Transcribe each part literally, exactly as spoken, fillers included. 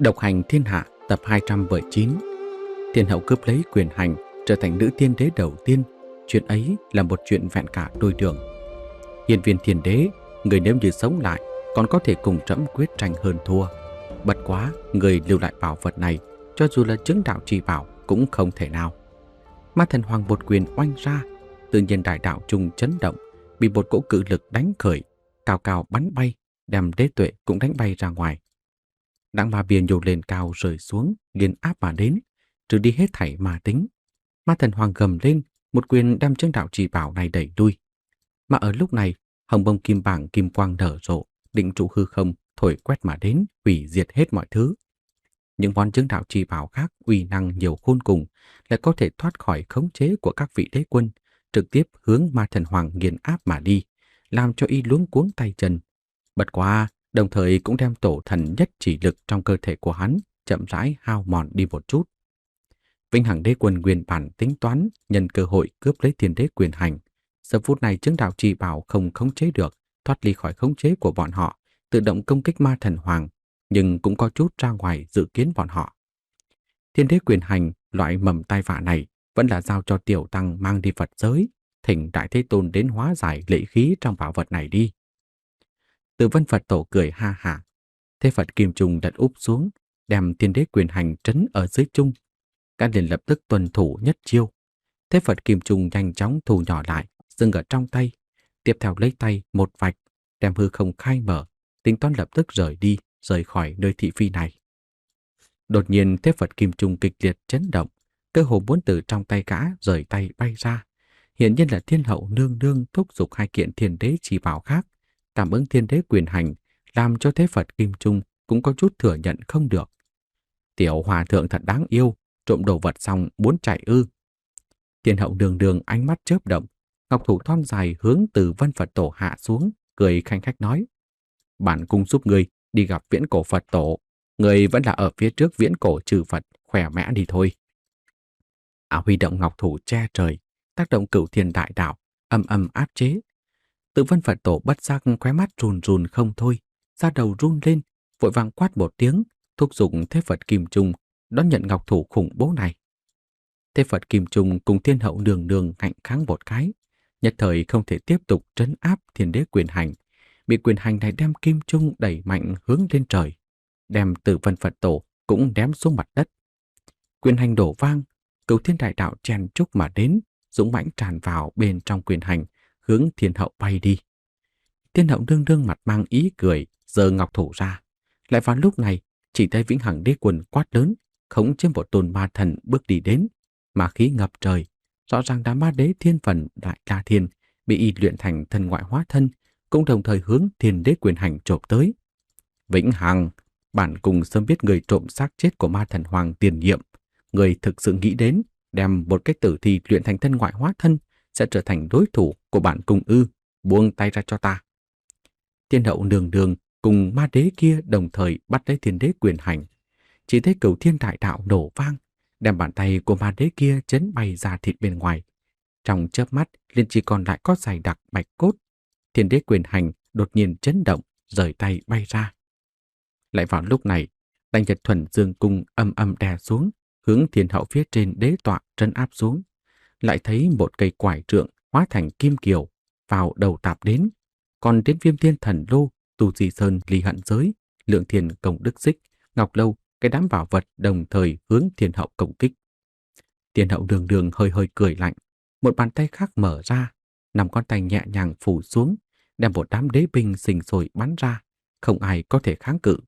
Độc hành thiên hạ tập hai trăm mười chín. Thiên hậu cướp lấy quyền hành, trở thành nữ tiên đế đầu tiên. Chuyện ấy là một chuyện vẹn cả đôi đường. Hiên viên thiên đế, người nếu như sống lại còn có thể cùng trẫm quyết tranh hơn thua. Bất quá, người lưu lại bảo vật này, cho dù là chứng đạo trì bảo cũng không thể nào. Ma thần hoàng một quyền oanh ra, tự nhiên đại đạo trung chấn động, bị một cỗ cự lực đánh khởi, cao cao bắn bay, đem đế tuệ cũng đánh bay ra ngoài. Đặng ma bia nhô lên cao rơi xuống, liền áp mà đến, trừ đi hết thảy ma tính. Ma thần hoàng gầm lên, một quyền đem chứng đạo trì bảo này đẩy lui. Mà ở lúc này, hồng bông kim bảng kim quang nở rộ, định trụ hư không, thổi quét mà đến, hủy diệt hết mọi thứ. Những món chứng đạo trì bảo khác uy năng nhiều khôn cùng, lại có thể thoát khỏi khống chế của các vị đế quân, trực tiếp hướng ma thần hoàng nghiền áp mà đi, làm cho y luống cuống tay chân. Bất quá, đồng thời cũng đem tổ thần nhất chỉ lực trong cơ thể của hắn chậm rãi hao mòn đi một chút. Vĩnh Hằng đế quân nguyên bản tính toán nhân cơ hội cướp lấy thiên đế quyền hành. Giờ phút này chứng đạo trì bảo không khống chế được, thoát ly khỏi khống chế của bọn họ, tự động công kích ma thần hoàng, nhưng cũng có chút ra ngoài dự kiến bọn họ. Thiên đế quyền hành, loại mầm tai vạ này, vẫn là giao cho tiểu tăng mang đi Phật giới, thỉnh Đại Thế Tôn đến hóa giải lệ khí trong bảo vật này đi. Từ Vân Phật Tổ cười ha hả. Thế Phật Kim Trung đặt úp xuống, đem thiên đế quyền hành trấn ở dưới trung. Các liền lập tức tuân thủ nhất chiêu. Thế Phật Kim Trung nhanh chóng thu nhỏ lại, dừng ở trong tay. Tiếp theo lấy tay một vạch, đem hư không khai mở, tính toán lập tức rời đi, rời khỏi nơi thị phi này. Đột nhiên Thế Phật Kim Trung kịch liệt chấn động, cơ hồ muốn từ trong tay gã rời tay bay ra. Hiển nhiên là thiên hậu nương nương thúc giục hai kiện thiên đế chỉ bảo khác, cảm ứng thiên đế quyền hành, làm cho Thế Phật Kim Trung cũng có chút thừa nhận không được. Tiểu hòa thượng thật đáng yêu, trộm đồ vật xong muốn chạy ư. Thiên hậu đường đường ánh mắt chớp động, ngọc thủ thon dài hướng từ Vân Phật Tổ hạ xuống, cười khanh khách nói: Bản cung giúp người đi gặp viễn cổ Phật Tổ, người vẫn là ở phía trước viễn cổ trừ Phật, khỏe mẽ đi thôi. Ả huy động ngọc thủ che trời, tác động cửu thiên đại đạo, âm âm áp chế. Tự Vân Phật Tổ bất giác khóe mắt run run không thôi, da đầu run lên, vội vàng quát một tiếng, thúc giục Thế Phật Kim Trung đón nhận ngọc thủ khủng bố này. Thế Phật Kim Trung cùng thiên hậu nương nương ngạnh kháng một cái, nhất thời không thể tiếp tục trấn áp thiên đế quyền hành, bị quyền hành này đem Kim Trung đẩy mạnh hướng lên trời, đem Tử Vân Phật Tổ cũng ném xuống mặt đất. Quyền hành đổ vang, cửu thiên đại đạo chen chúc mà đến, dũng mãnh tràn vào bên trong quyền hành, hướng thiên hậu bay đi. Thiên hậu nương nương mặt mang ý cười, giơ ngọc thủ ra. Lại vào lúc này, chỉ thấy Vĩnh Hằng đế quân quát lớn, khống chế một tôn ma thần bước đi đến, mà khí ngập trời, rõ ràng đã ma đế thiên phần Đại La Thiên bị y luyện thành thần ngoại hóa thân, cũng đồng thời hướng thiên đế quyền hành chộp tới. Vĩnh Hằng, bản cung sớm biết người trộm xác chết của ma thần hoàng tiền nhiệm, người thực sự nghĩ đến đem một cái tử thi luyện thành thân ngoại hóa thân sẽ trở thành đối thủ của bản cung ư? Buông tay ra cho ta. Thiên hậu nương nương cùng ma đế kia đồng thời bắt lấy thiên đế quyền hành. Chỉ thấy cửu thiên đại đạo nổ vang, đem bàn tay của ma đế kia chấn bay ra thịt bên ngoài. Trong chớp mắt liền chỉ còn lại có dày đặc bạch cốt. Thiên đế quyền hành đột nhiên chấn động, rời tay bay ra. Lại vào lúc này, Đại Nhật Thuần Dương Cung âm âm đè xuống, hướng thiên hậu phía trên đế tọa trấn áp xuống. Lại thấy một cây quải trượng hóa thành kim kiều vào đầu tạp đến, còn đến Viêm Thiên Thần Lô, Tu Di Sơn Ly Hận Giới, Lượng Thiền Công Đức Xích, Ngọc Lâu, cái đám bảo vật đồng thời hướng thiên hậu công kích. Thiên hậu đường đường hơi hơi cười lạnh, một bàn tay khác mở ra, năm con tay nhẹ nhàng phủ xuống, đem một đám đế binh sinh sôi bắn ra, không ai có thể kháng cự.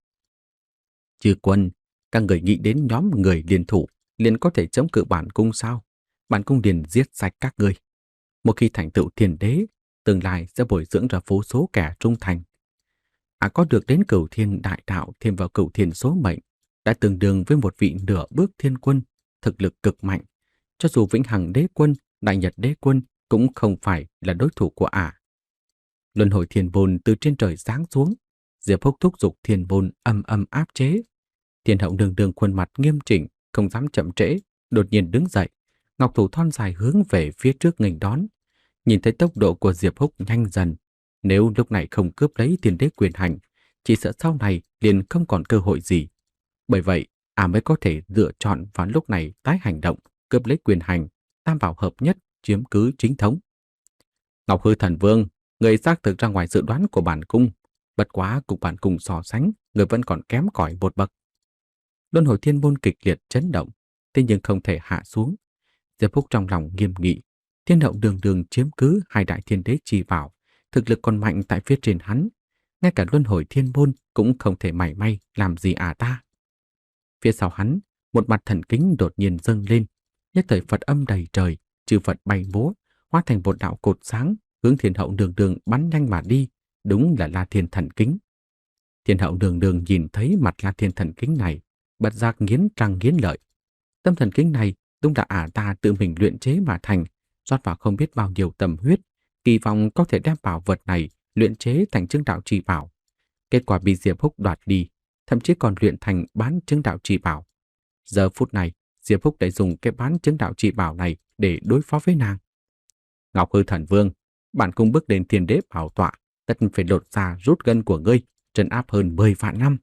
Chư quân, các người nghĩ đến nhóm người liên thủ liền có thể chống cự bản cung sao? Bản cung liền giết sạch các ngươi. Một khi thành tựu thiên đế, tương lai sẽ bồi dưỡng ra vô số kẻ trung thành. À, có được đến cửu thiên đại đạo thêm vào cửu thiên số mệnh, đã tương đương với một vị nửa bước thiên quân, thực lực cực mạnh. Cho dù Vĩnh Hằng đế quân, Đại Nhật đế quân cũng không phải là đối thủ của ả. Luân hồi thiên bồn từ trên trời giáng xuống, Diệp Húc thúc giục thiên bồn âm âm áp chế. Thiên hậu nương nương khuôn mặt nghiêm chỉnh, không dám chậm trễ, đột nhiên đứng dậy, ngọc thủ thon dài hướng về phía trước nghênh đón. Nhìn thấy tốc độ của Diệp Húc nhanh dần, nếu lúc này không cướp lấy thiên đế quyền hành, chỉ sợ sau này liền không còn cơ hội gì. Bởi vậy, ả mới có thể lựa chọn vào lúc này tái hành động, cướp lấy quyền hành, tam bảo hợp nhất, chiếm cứ chính thống. Ngọc Hư Thần Vương, người xác thực ra ngoài dự đoán của bản cung, bất quá cùng bản cung so sánh, người vẫn còn kém cỏi một bậc. Luân hồi thiên môn kịch liệt chấn động, thế nhưng không thể hạ xuống. Diệp Phúc trong lòng nghiêm nghị, thiên hậu đường đường chiếm cứ hai đại thiên đế chi bảo, thực lực còn mạnh tại phía trên hắn, ngay cả luân hồi thiên môn cũng không thể mảy may làm gì à ta. Phía sau hắn, một mặt thần kính đột nhiên dâng lên, nhất thời Phật âm đầy trời, chư Phật bay múa, hóa thành một đạo cột sáng, hướng thiên hậu đường đường bắn nhanh mà đi, đúng là La Thiên thần kính. Thiên hậu đường đường nhìn thấy mặt La Thiên thần kính này, bật giác nghiến răng nghiến lợi. Tâm thần kính này đúng là ả ta tự mình luyện chế mà thành, rót vào không biết bao nhiêu tâm huyết, kỳ vọng có thể đem bảo vật này luyện chế thành chứng đạo trì bảo. Kết quả bị Diệp Húc đoạt đi, thậm chí còn luyện thành bán chứng đạo trì bảo. Giờ phút này, Diệp Húc đã dùng cái bán chứng đạo trì bảo này để đối phó với nàng. Ngọc Hư Thần Vương, bản cung bước đến thiên đế bảo tọa, tất phải lột ra rút gân của ngươi, trấn áp hơn mười vạn năm.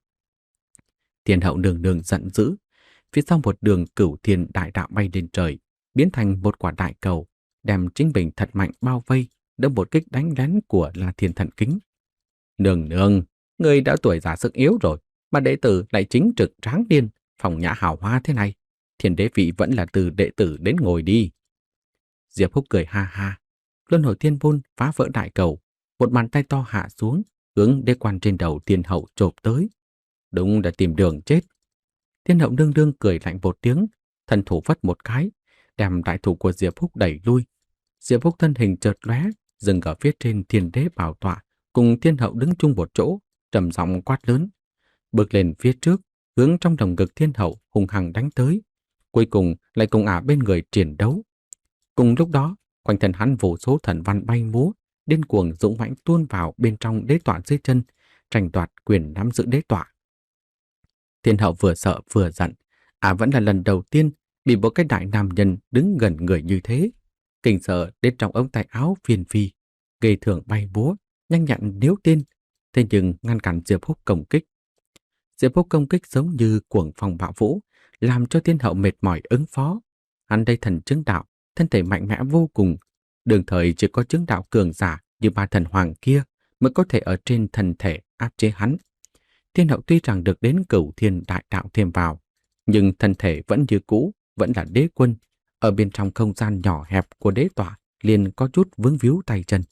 Thiên hậu đường đường giận dữ, phía sau một đường cửu thiên đại đạo bay lên trời, biến thành một quả đại cầu, đem chính mình thật mạnh bao vây, đỡ một kích đánh lén của La Thiên thần kính. Nương nương, ngươi đã tuổi già sức yếu rồi, mà đệ tử lại chính trực tráng điên, phòng nhã hào hoa thế này. Thiên đế vị vẫn là từ đệ tử đến ngồi đi. Diệp Húc cười ha ha, luân hồi thiên môn phá vỡ đại cầu, một bàn tay to hạ xuống, hướng đế quan trên đầu thiên hậu chộp tới. Đúng là tìm đường chết. Thiên hậu đương đương cười lạnh một tiếng, thân thủ vất một cái, đem đại thủ của Diệp Húc đẩy lui. Diệp Húc thân hình chợt lóe, dừng ở phía trên thiên đế bảo tọa, cùng thiên hậu đứng chung một chỗ, trầm giọng quát lớn, bước lên phía trước, hướng trong lồng ngực thiên hậu hùng hăng đánh tới, cuối cùng lại cùng ả bên người triển đấu. Cùng lúc đó, quanh thân hắn vô số thần văn bay múa, điên cuồng dũng mãnh tuôn vào bên trong đế tọa dưới chân, tranh đoạt quyền nắm giữ đế tọa. Thiên hậu vừa sợ vừa giận, ả vẫn là lần đầu tiên bị một cái đại nam nhân đứng gần người như thế, kinh sợ đến trong ống tay áo phiền phi, ghê thường bay múa, nhanh nhặn níu tên, thế nhưng ngăn cản Diệp Húc công kích. Diệp Húc công kích giống như cuồng phong bạo vũ, làm cho thiên hậu mệt mỏi ứng phó. Hắn đây thần chứng đạo, thân thể mạnh mẽ vô cùng, đường thời chỉ có chứng đạo cường giả như ba thần hoàng kia mới có thể ở trên thân thể áp chế hắn. Thiên hậu tuy rằng được đến cửu thiên đại đạo thêm vào, nhưng thân thể vẫn như cũ, vẫn là đế quân, ở bên trong không gian nhỏ hẹp của đế tọa liền có chút vướng víu tay chân.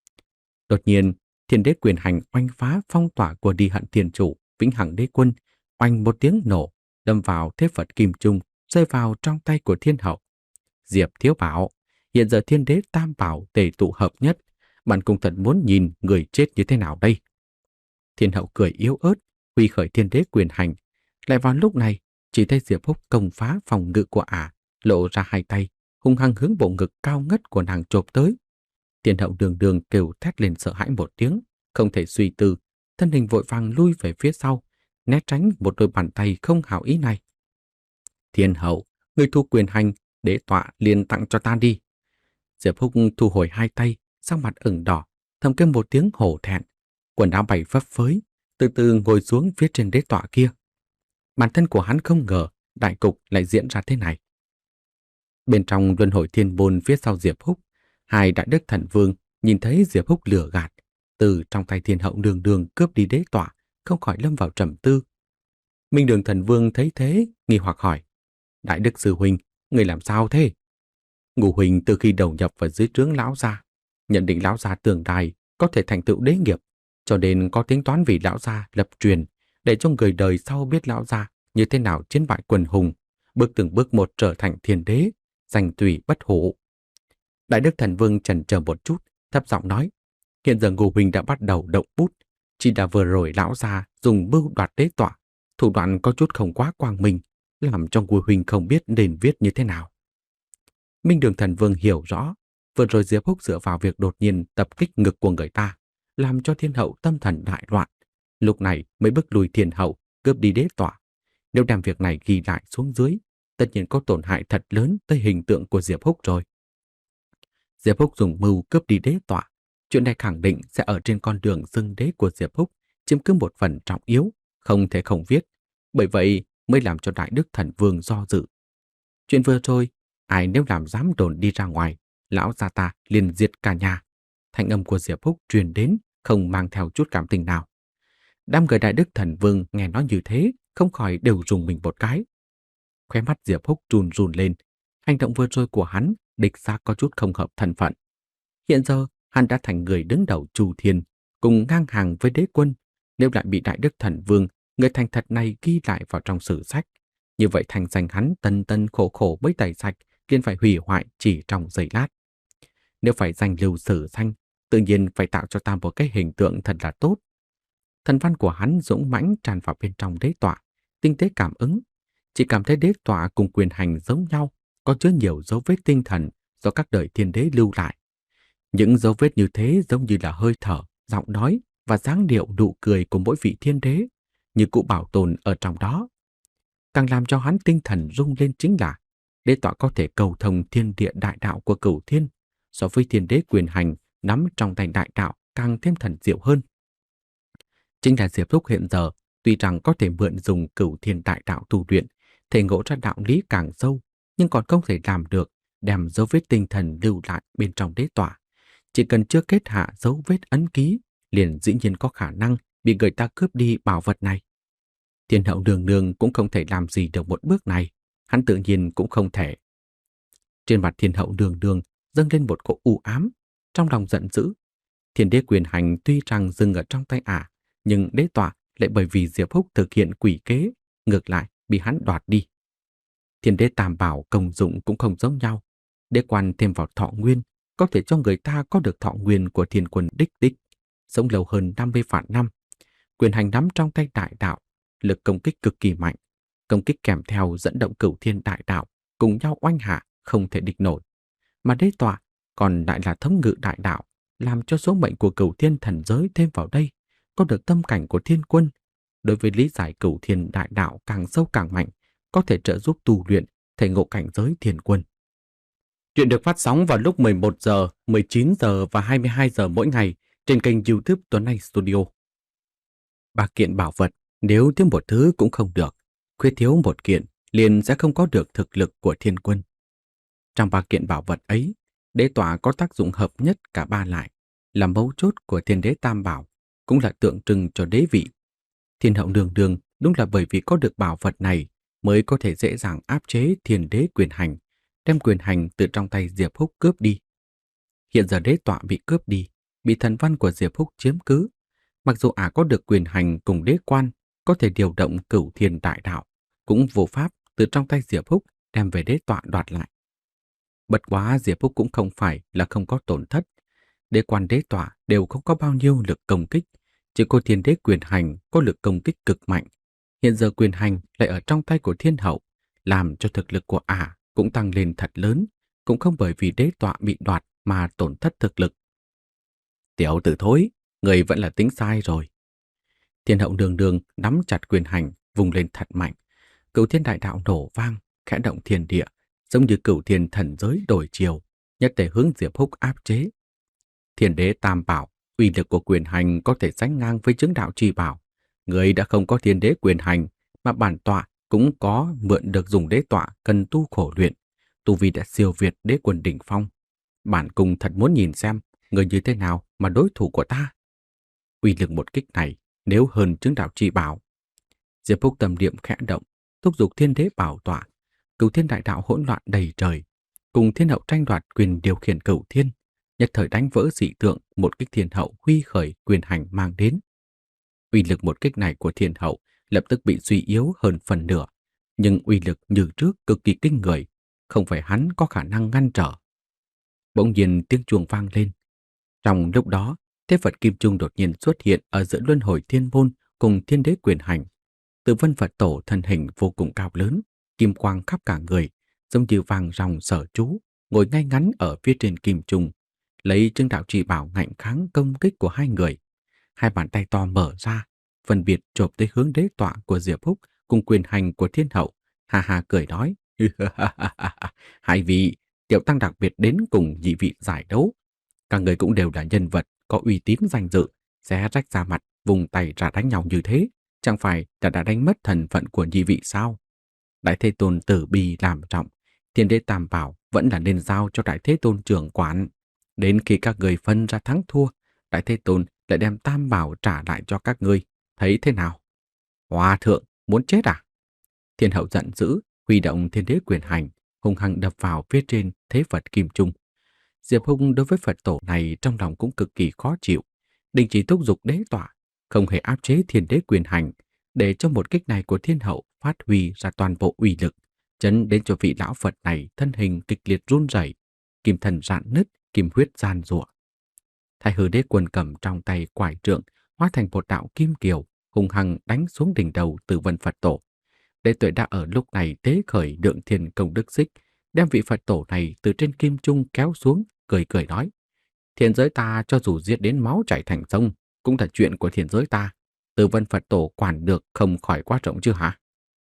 Đột nhiên, thiên đế quyền hành oanh phá phong tỏa của Đi Hận Thiên Chủ, Vĩnh Hằng Đế Quân, oanh một tiếng nổ, đâm vào thế Phật kim trung, rơi vào trong tay của thiên hậu. Diệp Thiếu Bảo, hiện giờ thiên đế tam bảo tề tụ hợp nhất, bản cung thật muốn nhìn người chết như thế nào đây. Thiên hậu cười yếu ớt, huy khởi thiên đế quyền hành. Lại vào lúc này, chỉ thấy Diệp Húc công phá phòng ngự của ả, lộ ra hai tay, hung hăng hướng bộ ngực cao ngất của nàng chộp tới. Thiên hậu đường đường kêu thét lên sợ hãi một tiếng, không thể suy tư, thân hình vội vàng lui về phía sau, né tránh một đôi bàn tay không hảo ý này. Thiên hậu, người thu quyền hành, đế tọa liền tặng cho ta đi. Diệp Húc thu hồi hai tay, sắc mặt ửng đỏ, thầm kêu một tiếng hổ thẹn, quần áo bay phấp phới, từ từ ngồi xuống phía trên đế tọa kia. Bản thân của hắn không ngờ đại cục lại diễn ra thế này. Bên trong luân hồi thiên môn phía sau Diệp Húc, hai đại đức thần vương nhìn thấy Diệp Húc lừa gạt, từ trong tay thiên hậu đường đường cướp đi đế tọa, không khỏi lâm vào trầm tư. Minh Đường thần vương thấy thế, nghi hoặc hỏi, đại đức sư huynh, người làm sao thế? Ngũ huynh từ khi đầu nhập vào dưới trướng lão gia, nhận định lão gia tương lai có thể thành tựu đế nghiệp, cho nên có tính toán vì lão gia lập truyền, để cho người đời sau biết lão gia như thế nào chiến bại quần hùng, bước từng bước một trở thành thiên đế, danh tùy bất hủ. Đại đức thần vương chần chờ một chút, thấp giọng nói, hiện giờ Ngũ huynh đã bắt đầu động bút, chỉ đã vừa rồi lão gia dùng mưu đoạt đế tọa, thủ đoạn có chút không quá quang minh, làm cho Ngũ huynh không biết nên viết như thế nào. Minh Đường thần vương hiểu rõ, vừa rồi Diệp Húc dựa vào việc đột nhiên tập kích ngực của người ta, làm cho thiên hậu tâm thần đại loạn, lúc này mới bức lùi thiên hậu, cướp đi đế tọa. Nếu đem việc này ghi lại xuống dưới, tất nhiên có tổn hại thật lớn tới hình tượng của Diệp Húc rồi. Diệp Húc dùng mưu cướp đi đế tọa, chuyện này khẳng định sẽ ở trên con đường xưng đế của Diệp Húc chiếm cứ một phần trọng yếu, không thể không viết. Bởi vậy, mới làm cho Đại Đức Thần Vương do dự. Chuyện vừa rồi, ai nếu làm dám đồn đi ra ngoài, lão gia ta liền diệt cả nhà. Thanh âm của Diệp Húc truyền đến, không mang theo chút cảm tình nào. Đám người Đại Đức Thần Vương nghe nói như thế, không khỏi đều rùng mình một cái. Khóe mắt Diệp Húc run run lên, hành động vừa rồi của hắn đích xác có chút không hợp thân phận. Hiện giờ, hắn đã thành người đứng đầu Chu Thiên, cùng ngang hàng với đế quân. Nếu lại bị Đại Đức Thần Vương, người thành thật này ghi lại vào trong sử sách, như vậy thành danh hắn tân tân khổ khổ mới tẩy sạch, liền phải hủy hoại chỉ trong giây lát. Nếu phải danh lưu sử danh, tự nhiên phải tạo cho ta một cái hình tượng thật là tốt. Thần văn của hắn dũng mãnh tràn vào bên trong đế tọa, tinh tế cảm ứng. Chỉ cảm thấy đế tọa cùng quyền hành giống nhau, có chứa nhiều dấu vết tinh thần do các đời thiên đế lưu lại. Những dấu vết như thế giống như là hơi thở, giọng nói và dáng điệu nụ cười của mỗi vị thiên đế, như cụ bảo tồn ở trong đó. Càng làm cho hắn tinh thần rung lên chính là đế tọa có thể cầu thông thiên địa đại đạo của Cửu Thiên, so với thiên đế quyền hành nắm trong tay đại đạo càng thêm thần diệu hơn. Chính là Diệp Húc hiện giờ tuy rằng có thể mượn dùng Cửu Thiên đại đạo tu luyện, thể ngộ ra đạo lý càng sâu, nhưng còn không thể làm được đem dấu vết tinh thần lưu lại bên trong đế tọa. Chỉ cần chưa kết hạ dấu vết ấn ký, liền dĩ nhiên có khả năng bị người ta cướp đi bảo vật này. Thiên hậu nương nương cũng không thể làm gì được một bước này, hắn tự nhiên cũng không thể. Trên mặt thiên hậu nương nương dâng lên một cỗ u ám, trong lòng giận dữ. Thiên đế quyền hành tuy rằng dừng ở trong tay ả, nhưng đế tọa lại bởi vì Diệp Húc thực hiện quỷ kế, ngược lại bị hắn đoạt đi. Thiên đế tam bảo công dụng cũng không giống nhau. Đế quan thêm vào thọ nguyên, có thể cho người ta có được thọ nguyên của thiên quân đích đích, sống lâu hơn năm mươi vạn năm. Quyền hành nắm trong tay đại đạo, lực công kích cực kỳ mạnh, công kích kèm theo dẫn động Cửu Thiên đại đạo, cùng nhau oanh hạ, không thể địch nổi. Mà đế tọa còn lại là thống ngự đại đạo, làm cho số mệnh của Cửu Thiên thần giới thêm vào đây, có được tâm cảnh của thiên quân. Đối với lý giải Cửu Thiên đại đạo càng sâu càng mạnh, có thể trợ giúp tu luyện, thể ngộ cảnh giới thiên quân. Chuyện được phát sóng vào lúc mười một giờ, mười chín giờ và hai mươi hai giờ mỗi ngày trên kênh YouTube Tuấn Anh Studio. Ba kiện bảo vật, nếu thiếu một thứ cũng không được, khuyết thiếu một kiện liền sẽ không có được thực lực của thiên quân. Trong ba kiện bảo vật ấy, đế tọa có tác dụng hợp nhất cả ba lại, là mấu chốt của thiên đế tam bảo, cũng là tượng trưng cho đế vị. Thiên hậu nương nương đúng là bởi vì có được bảo vật này mới có thể dễ dàng áp chế thiên đế quyền hành, đem quyền hành từ trong tay Diệp Húc cướp đi. Hiện giờ đế tọa bị cướp đi, bị thần văn của Diệp Húc chiếm cứ. Mặc dù ả có được quyền hành cùng đế quan, có thể điều động Cửu Thiên đại đạo, cũng vô pháp từ trong tay Diệp Húc đem về đế tọa đoạt lại. Bất quá Diệp Húc cũng không phải là không có tổn thất. Đế quan đế tọa đều không có bao nhiêu lực công kích, chỉ có thiên đế quyền hành có lực công kích cực mạnh. Hiện giờ quyền hành lại ở trong tay của thiên hậu, làm cho thực lực của ả cũng tăng lên thật lớn, cũng không bởi vì đế tọa bị đoạt mà tổn thất thực lực. Tiểu tử thối, người vẫn là tính sai rồi. Thiên hậu nương nương nắm chặt quyền hành, vùng lên thật mạnh. Cửu Thiên đại đạo nổ vang, khẽ động thiên địa, giống như Cửu Thiên thần giới đổi chiều, nhất thể hướng Diệp Húc áp chế. Thiên đế tam bảo, uy lực của quyền hành có thể sánh ngang với chứng đạo chi bảo. Người đã không có thiên đế quyền hành, mà bản tọa cũng có mượn được dùng đế tọa cần tu khổ luyện, tu vi đã siêu việt đế quân đỉnh phong. Bản cung thật muốn nhìn xem người như thế nào mà đối thủ của ta. Uy lực một kích này nếu hơn chứng đạo chi bảo. Diệp Húc tâm niệm khẽ động, thúc giục thiên đế bảo tọa. Cửu Thiên đại đạo hỗn loạn đầy trời, cùng thiên hậu tranh đoạt quyền điều khiển Cửu Thiên, nhất thời đánh vỡ dị tượng một kích thiên hậu huy khởi quyền hành mang đến. Uy lực một kích này của thiên hậu lập tức bị suy yếu hơn phần nửa, nhưng uy lực như trước cực kỳ kinh người, không phải hắn có khả năng ngăn trở. Bỗng nhiên tiếng chuông vang lên. Trong lúc đó, thế Phật Kim Trung đột nhiên xuất hiện ở giữa luân hồi thiên môn cùng thiên đế quyền hành. Từ Vân Phật Tổ thân hình vô cùng cao lớn, kim quang khắp cả người, giống như vàng ròng sở chú, ngồi ngay ngắn ở phía trên kim trung, lấy chứng đạo chỉ bảo ngạnh kháng công kích của hai người. Hai bàn tay to mở ra, phân biệt chộp tới hướng đế tọa của Diệp Húc cùng quyền hành của thiên hậu, ha ha cười nói: hai vị, tiểu tăng đặc biệt đến cùng nhị vị giải đấu. Các người cũng đều là nhân vật có uy tín danh dự, xé rách ra mặt, vùng tay ra đánh nhau như thế, chẳng phải là đã đánh mất thần phận của nhị vị sao? Đại Thế Tôn từ bi làm trọng, Thiên Đế Tam Bảo vẫn là nên giao cho Đại Thế Tôn trưởng quản. Đến khi các người phân ra thắng thua, Đại Thế Tôn lại đem Tam Bảo trả lại cho các ngươi. Thấy thế nào? Hòa thượng, muốn chết à? Thiên hậu giận dữ, huy động Thiên Đế quyền hành, hung hăng đập vào phía trên thế Phật kim trung. Diệp Hung đối với Phật tổ này trong lòng cũng cực kỳ khó chịu, định chỉ thúc giục đế tọa, không hề áp chế Thiên Đế quyền hành, để cho một kích này của Thiên hậu phát huy ra toàn bộ uy lực, chấn đến cho vị lão Phật này thân hình kịch liệt run rẩy, kim thần rạn nứt, kim huyết gian rủa. Thái Hư Đế Quân cầm trong tay quải trượng, hóa thành một đạo kim kiều, hung hăng đánh xuống đỉnh đầu Tử Vân Phật tổ. Đế Tuệ đã ở lúc này tế khởi Lượng Thiên Công Đức Xích, đem vị Phật tổ này từ trên kim trung kéo xuống, cười cười nói: Thiên giới ta cho dù giết đến máu chảy thành sông, cũng là chuyện của thiên giới ta. Tử Vân Phật tổ quản được không khỏi quá rộng chứ hả?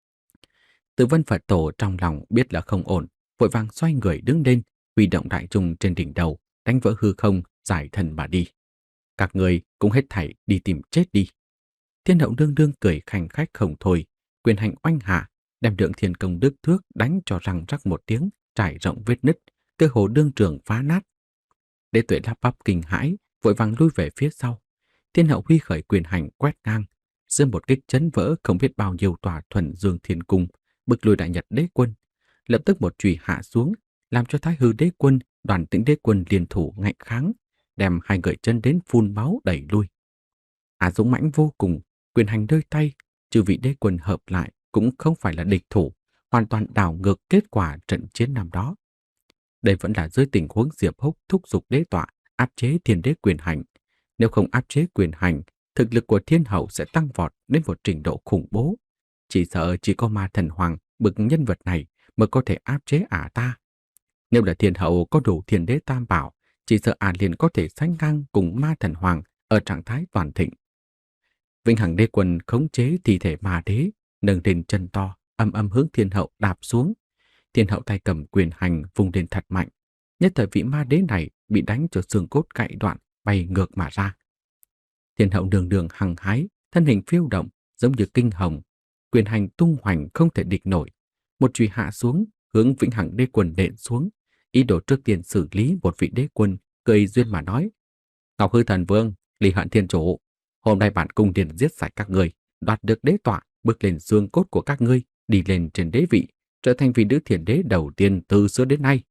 Tử Vân Phật tổ trong lòng biết là không ổn, vội vàng xoay người đứng lên, huy động đại trung trên đỉnh đầu, đánh vỡ hư không, giải thần mà đi. Các người cũng hết thảy đi tìm chết đi. Thiên hậu đương đương cười khanh khách không thôi, quyền hành oanh hạ, đem Lượng Thiên Công Đức Thước đánh cho răng rắc một tiếng, trải rộng vết nứt, cơ hồ đương trường phá nát. Đế Tuệ lắp bắp kinh hãi, vội vàng lui về phía sau. Thiên hậu huy khởi quyền hành quét ngang, giữa một kích chấn vỡ không biết bao nhiêu tòa thuần dương thiên cung, bực lùi Đại Nhật Đế Quân. Lập tức một chùy hạ xuống, làm cho Thái Hư Đế Quân, Đoàn Tĩnh Đế Quân liên thủ ngạnh kháng, đem hai người chân đến phun máu đẩy lui. Á dũng mãnh vô cùng, quyền hành đôi tay, chư vị đế quân hợp lại cũng không phải là địch thủ, hoàn toàn đảo ngược kết quả trận chiến năm đó. Đây vẫn là dưới tình huống Diệp Húc thúc giục đế tọa áp chế Thiên Đế quyền hành. Nếu không áp chế quyền hành, thực lực của thiên hậu sẽ tăng vọt đến một trình độ khủng bố. Chỉ sợ chỉ có Ma Thần Hoàng bực nhân vật này mới có thể áp chế ả ta. Nếu là thiên hậu có đủ Thiên Đế Tam Bảo, chỉ sợ ả liền có thể sánh ngang cùng Ma Thần Hoàng ở trạng thái toàn thịnh. Vĩnh Hằng Đế Quân khống chế thi thể Ma Đế, nâng lên chân to, âm âm hướng thiên hậu đạp xuống. Thiên hậu tay cầm quyền hành vùng lên thật mạnh. Nhất thời vị Ma Đế này bị đánh cho xương cốt gãy đoạn, bay ngược mà ra. Thiên hậu đường đường hăng hái, thân hình phiêu động giống như kinh hồng, quyền hành tung hoành không thể địch nổi. Một chùy hạ xuống, hướng Vĩnh Hằng Đế Quân đện xuống, ý đồ trước tiên xử lý một vị đế quân, cười duyên mà nói: Ngọc Hư Thần Vương, Ly Hận Thiên Chủ, hôm nay bản cung liền giết sạch các ngươi, đoạt được đế tọa, bước lên xương cốt của các ngươi, đi lên trên đế vị, trở thành vị nữ thiền đế đầu tiên từ xưa đến nay.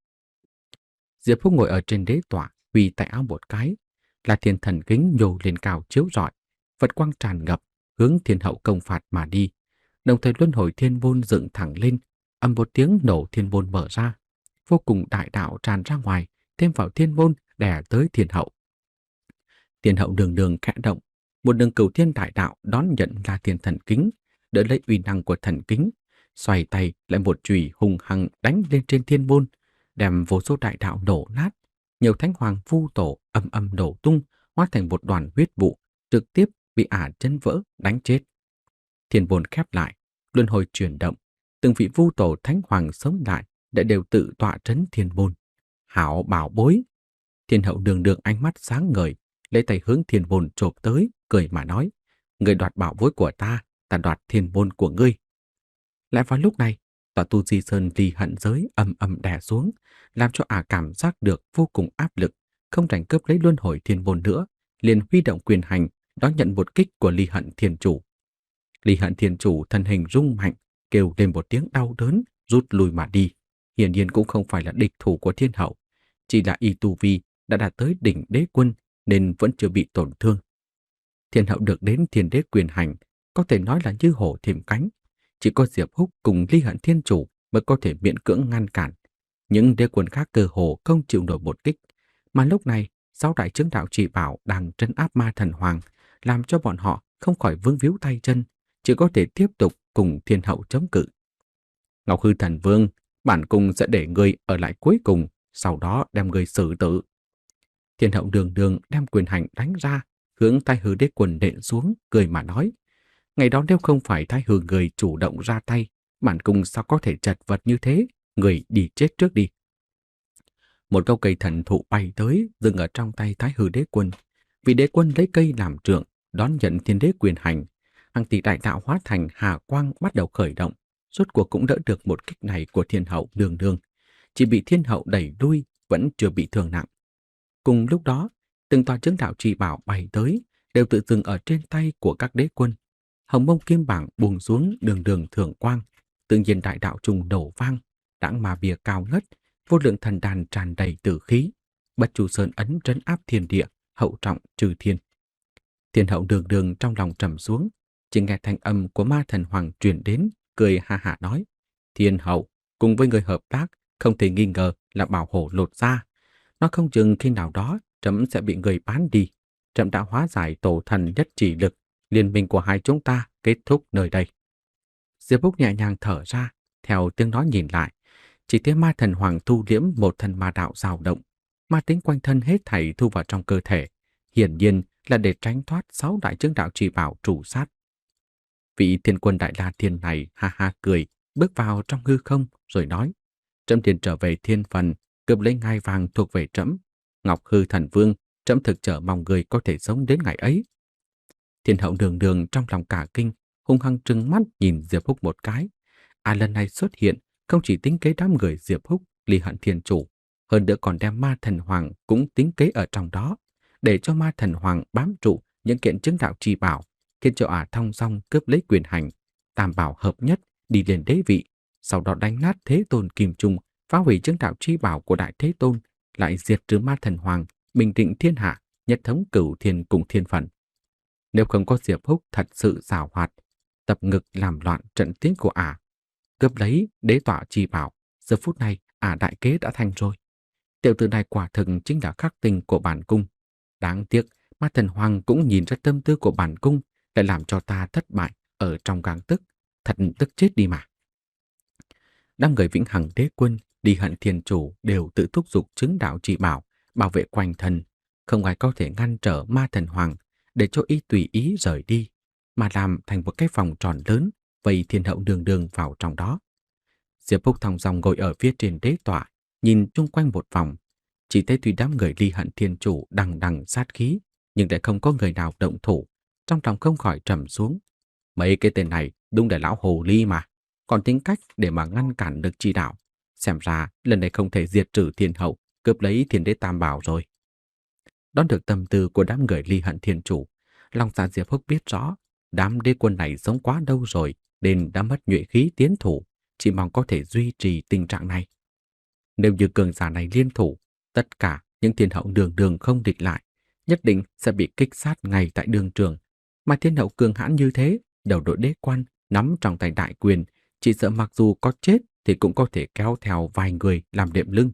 Diệp Húc ngồi ở trên đế tọa, huy tay áo một cái, là thiên thần kính nhô lên cao chiếu rọi, Phật quang tràn ngập, hướng thiên hậu công phạt mà đi. Đồng thời luân hồi thiên môn dựng thẳng lên, ầm một tiếng nổ thiên môn mở ra, vô cùng đại đạo tràn ra ngoài, thêm vào thiên môn đè tới thiên hậu. Thiên hậu đường đường khẽ động, một đường cửu thiên đại đạo đón nhận là thiên thần kính, đỡ lấy uy năng của thần kính, xoay tay lại một chùy hung hăng đánh lên trên thiên môn, đem vô số đại đạo nổ nát. Nhiều thánh hoàng vu tổ âm âm nổ tung, hóa thành một đoàn huyết vụ, trực tiếp bị ả chân vỡ đánh chết. Thiên môn khép lại, luân hồi chuyển động, từng vị vu tổ thánh hoàng sống lại đã đều tự tọa trấn thiên môn. Hảo bảo bối! Thiên hậu đường đường ánh mắt sáng ngời, lấy tay hướng thiên môn chộp tới, cười mà nói: Người đoạt bảo bối của ta, ta đoạt thiên môn của ngươi. Lại vào lúc này, tòa tu di sơn Ly Hận giới âm âm đè xuống, làm cho ả cảm giác được vô cùng áp lực, không rảnh cướp lấy luân hồi thiên môn nữa, liền huy động quyền hành đón nhận một kích của Ly Hận Thiên Chủ. Ly Hận Thiên Chủ thân hình rung mạnh, kêu lên một tiếng đau đớn, rút lui mà đi. Hiển nhiên cũng không phải là địch thủ của thiên hậu, chỉ là y tu vi đã đạt tới đỉnh đế quân nên vẫn chưa bị tổn thương. Thiên hậu được đến Thiên Đế quyền hành, có thể nói là như hổ thêm cánh. Chỉ có Diệp Húc cùng Ly Hận Thiên Chủ mới có thể miễn cưỡng ngăn cản. Những đế quân khác cơ hồ không chịu nổi một kích. Mà lúc này, sáu đại chứng đạo chỉ bảo đang trấn áp Ma Thần Hoàng, làm cho bọn họ không khỏi vướng víu tay chân, chỉ có thể tiếp tục cùng thiên hậu chống cự. Ngọc Hư Thần Vương, bản cung sẽ để ngươi ở lại cuối cùng, sau đó đem ngươi xử tử. Thiên hậu đường đường đem quyền hành đánh ra, hướng Thái Hư Đế Quân đện xuống, cười mà nói: Ngày đó nếu không phải Thái Hư người chủ động ra tay, bản cung sao có thể chật vật như thế, người đi chết trước đi. Một gốc cây thần thụ bay tới, dừng ở trong tay Thái Hư Đế Quân. Vị đế quân lấy cây làm trượng, đón nhận Thiên Đế quyền hành. Hàng tỷ đại đạo hóa thành hà quang bắt đầu khởi động, rốt cuộc cũng đỡ được một kích này của thiên hậu nương nương, chỉ bị thiên hậu đẩy lui, vẫn chưa bị thương nặng. Cùng lúc đó, từng tòa chứng đạo trì bảo bay tới, đều tự dừng ở trên tay của các đế quân. Hồng mông kim bảng buông xuống đường đường thường quang, tự nhiên đại đạo trùng nổ vang, đãng ma bia cao ngất, vô lượng thần đàn tràn đầy tử khí, bất chu sơn ấn trấn áp thiên địa, hậu trọng trừ thiên. Thiên hậu đường đường trong lòng trầm xuống, chỉ nghe thanh âm của ma thần hoàng truyền đến, cười ha hả nói: Thiên hậu cùng với người hợp tác, không thể nghi ngờ là bảo hộ lột ra. Nó không chừng khi nào đó trẫm sẽ bị người bán đi. Trẫm đã hóa giải tổ thần nhất chỉ lực, liên minh của hai chúng ta kết thúc nơi đây. Diệp Húc nhẹ nhàng thở ra, theo tiếng nói nhìn lại, chỉ thấy ma thần hoàng thu liễm một thần ma đạo dao động, ma tính quanh thân hết thảy thu vào trong cơ thể, hiển nhiên là để tránh thoát sáu đại chứng đạo trì bảo trụ sát. Vị thiên quân đại la thiên này ha ha cười, bước vào trong hư không rồi nói: Trẫm tiền trở về thiên phần, cướp lấy ngai vàng thuộc về trẫm. Ngọc Hư Thần Vương, trẫm thực chờ mong người có thể sống đến ngày ấy. Thiên hậu đường đường trong lòng cả kinh, hung hăng trừng mắt nhìn Diệp Húc một cái. À, lần này xuất hiện không chỉ tính kế đám người Diệp Húc, Ly Hận Thiên Chủ, hơn nữa còn đem ma thần hoàng cũng tính kế ở trong đó, để cho ma thần hoàng bám trụ những kiện chứng đạo trì bảo, khiến cho ả thong dong cướp lấy quyền hành, tam bảo hợp nhất đi lên đế vị, sau đó đánh nát Thế Tôn Kim Trung, phá hủy chứng đạo trì bảo của Đại Thế Tôn, lại diệt trừ ma thần hoàng, bình định thiên hạ, nhất thống cửu thiên cùng thiên phận. Nếu không có Diệp Húc thật sự giàu hoạt, tập ngực làm loạn trận tiến của ả, cướp lấy đế tọa trì bảo, giờ phút này ả đại kế đã thành rồi. Tiểu tử này quả thực chính là khắc tinh của bản cung. Đáng tiếc, ma thần hoàng cũng nhìn ra tâm tư của bản cung, lại làm cho ta thất bại ở trong gang tức, thật tức chết đi mà. Đám người Vĩnh Hằng Đế Quân, Ly Hận Thiên Chủ đều tự thúc giục chứng đạo trì bảo, bảo vệ quanh thân, không ai có thể ngăn trở ma thần hoàng để cho y tùy ý rời đi, mà làm thành một cái vòng tròn lớn, vây thiên hậu đường đường vào trong đó. Diệp Húc thong dong ngồi ở phía trên đế tọa, nhìn chung quanh một vòng, chỉ thấy tuy đám người Ly Hận Thiên Chủ đằng đằng sát khí, nhưng lại không có người nào động thủ, trong lòng không khỏi trầm xuống. Mấy cái tên này đúng là lão hồ ly mà, còn tính cách để mà ngăn cản được chi đạo. Xem ra lần này không thể diệt trừ thiên hậu, cướp lấy thiên đế tam bảo rồi. Đón được tâm tư của đám người Ly Hận Thiên Chủ, lòng dạ Diệp Húc biết rõ, đám đế quân này sống quá lâu rồi nên đã mất nhuệ khí tiến thủ, chỉ mong có thể duy trì tình trạng này. Nếu như cường giả này liên thủ, tất cả những thiên hậu đường đường không địch lại, nhất định sẽ bị kích sát ngay tại đường trường. Mà thiên hậu cường hãn như thế, đầu đội đế quan, nắm trong tay đại quyền, chỉ sợ mặc dù có chết thì cũng có thể kéo theo vài người làm đệm lưng.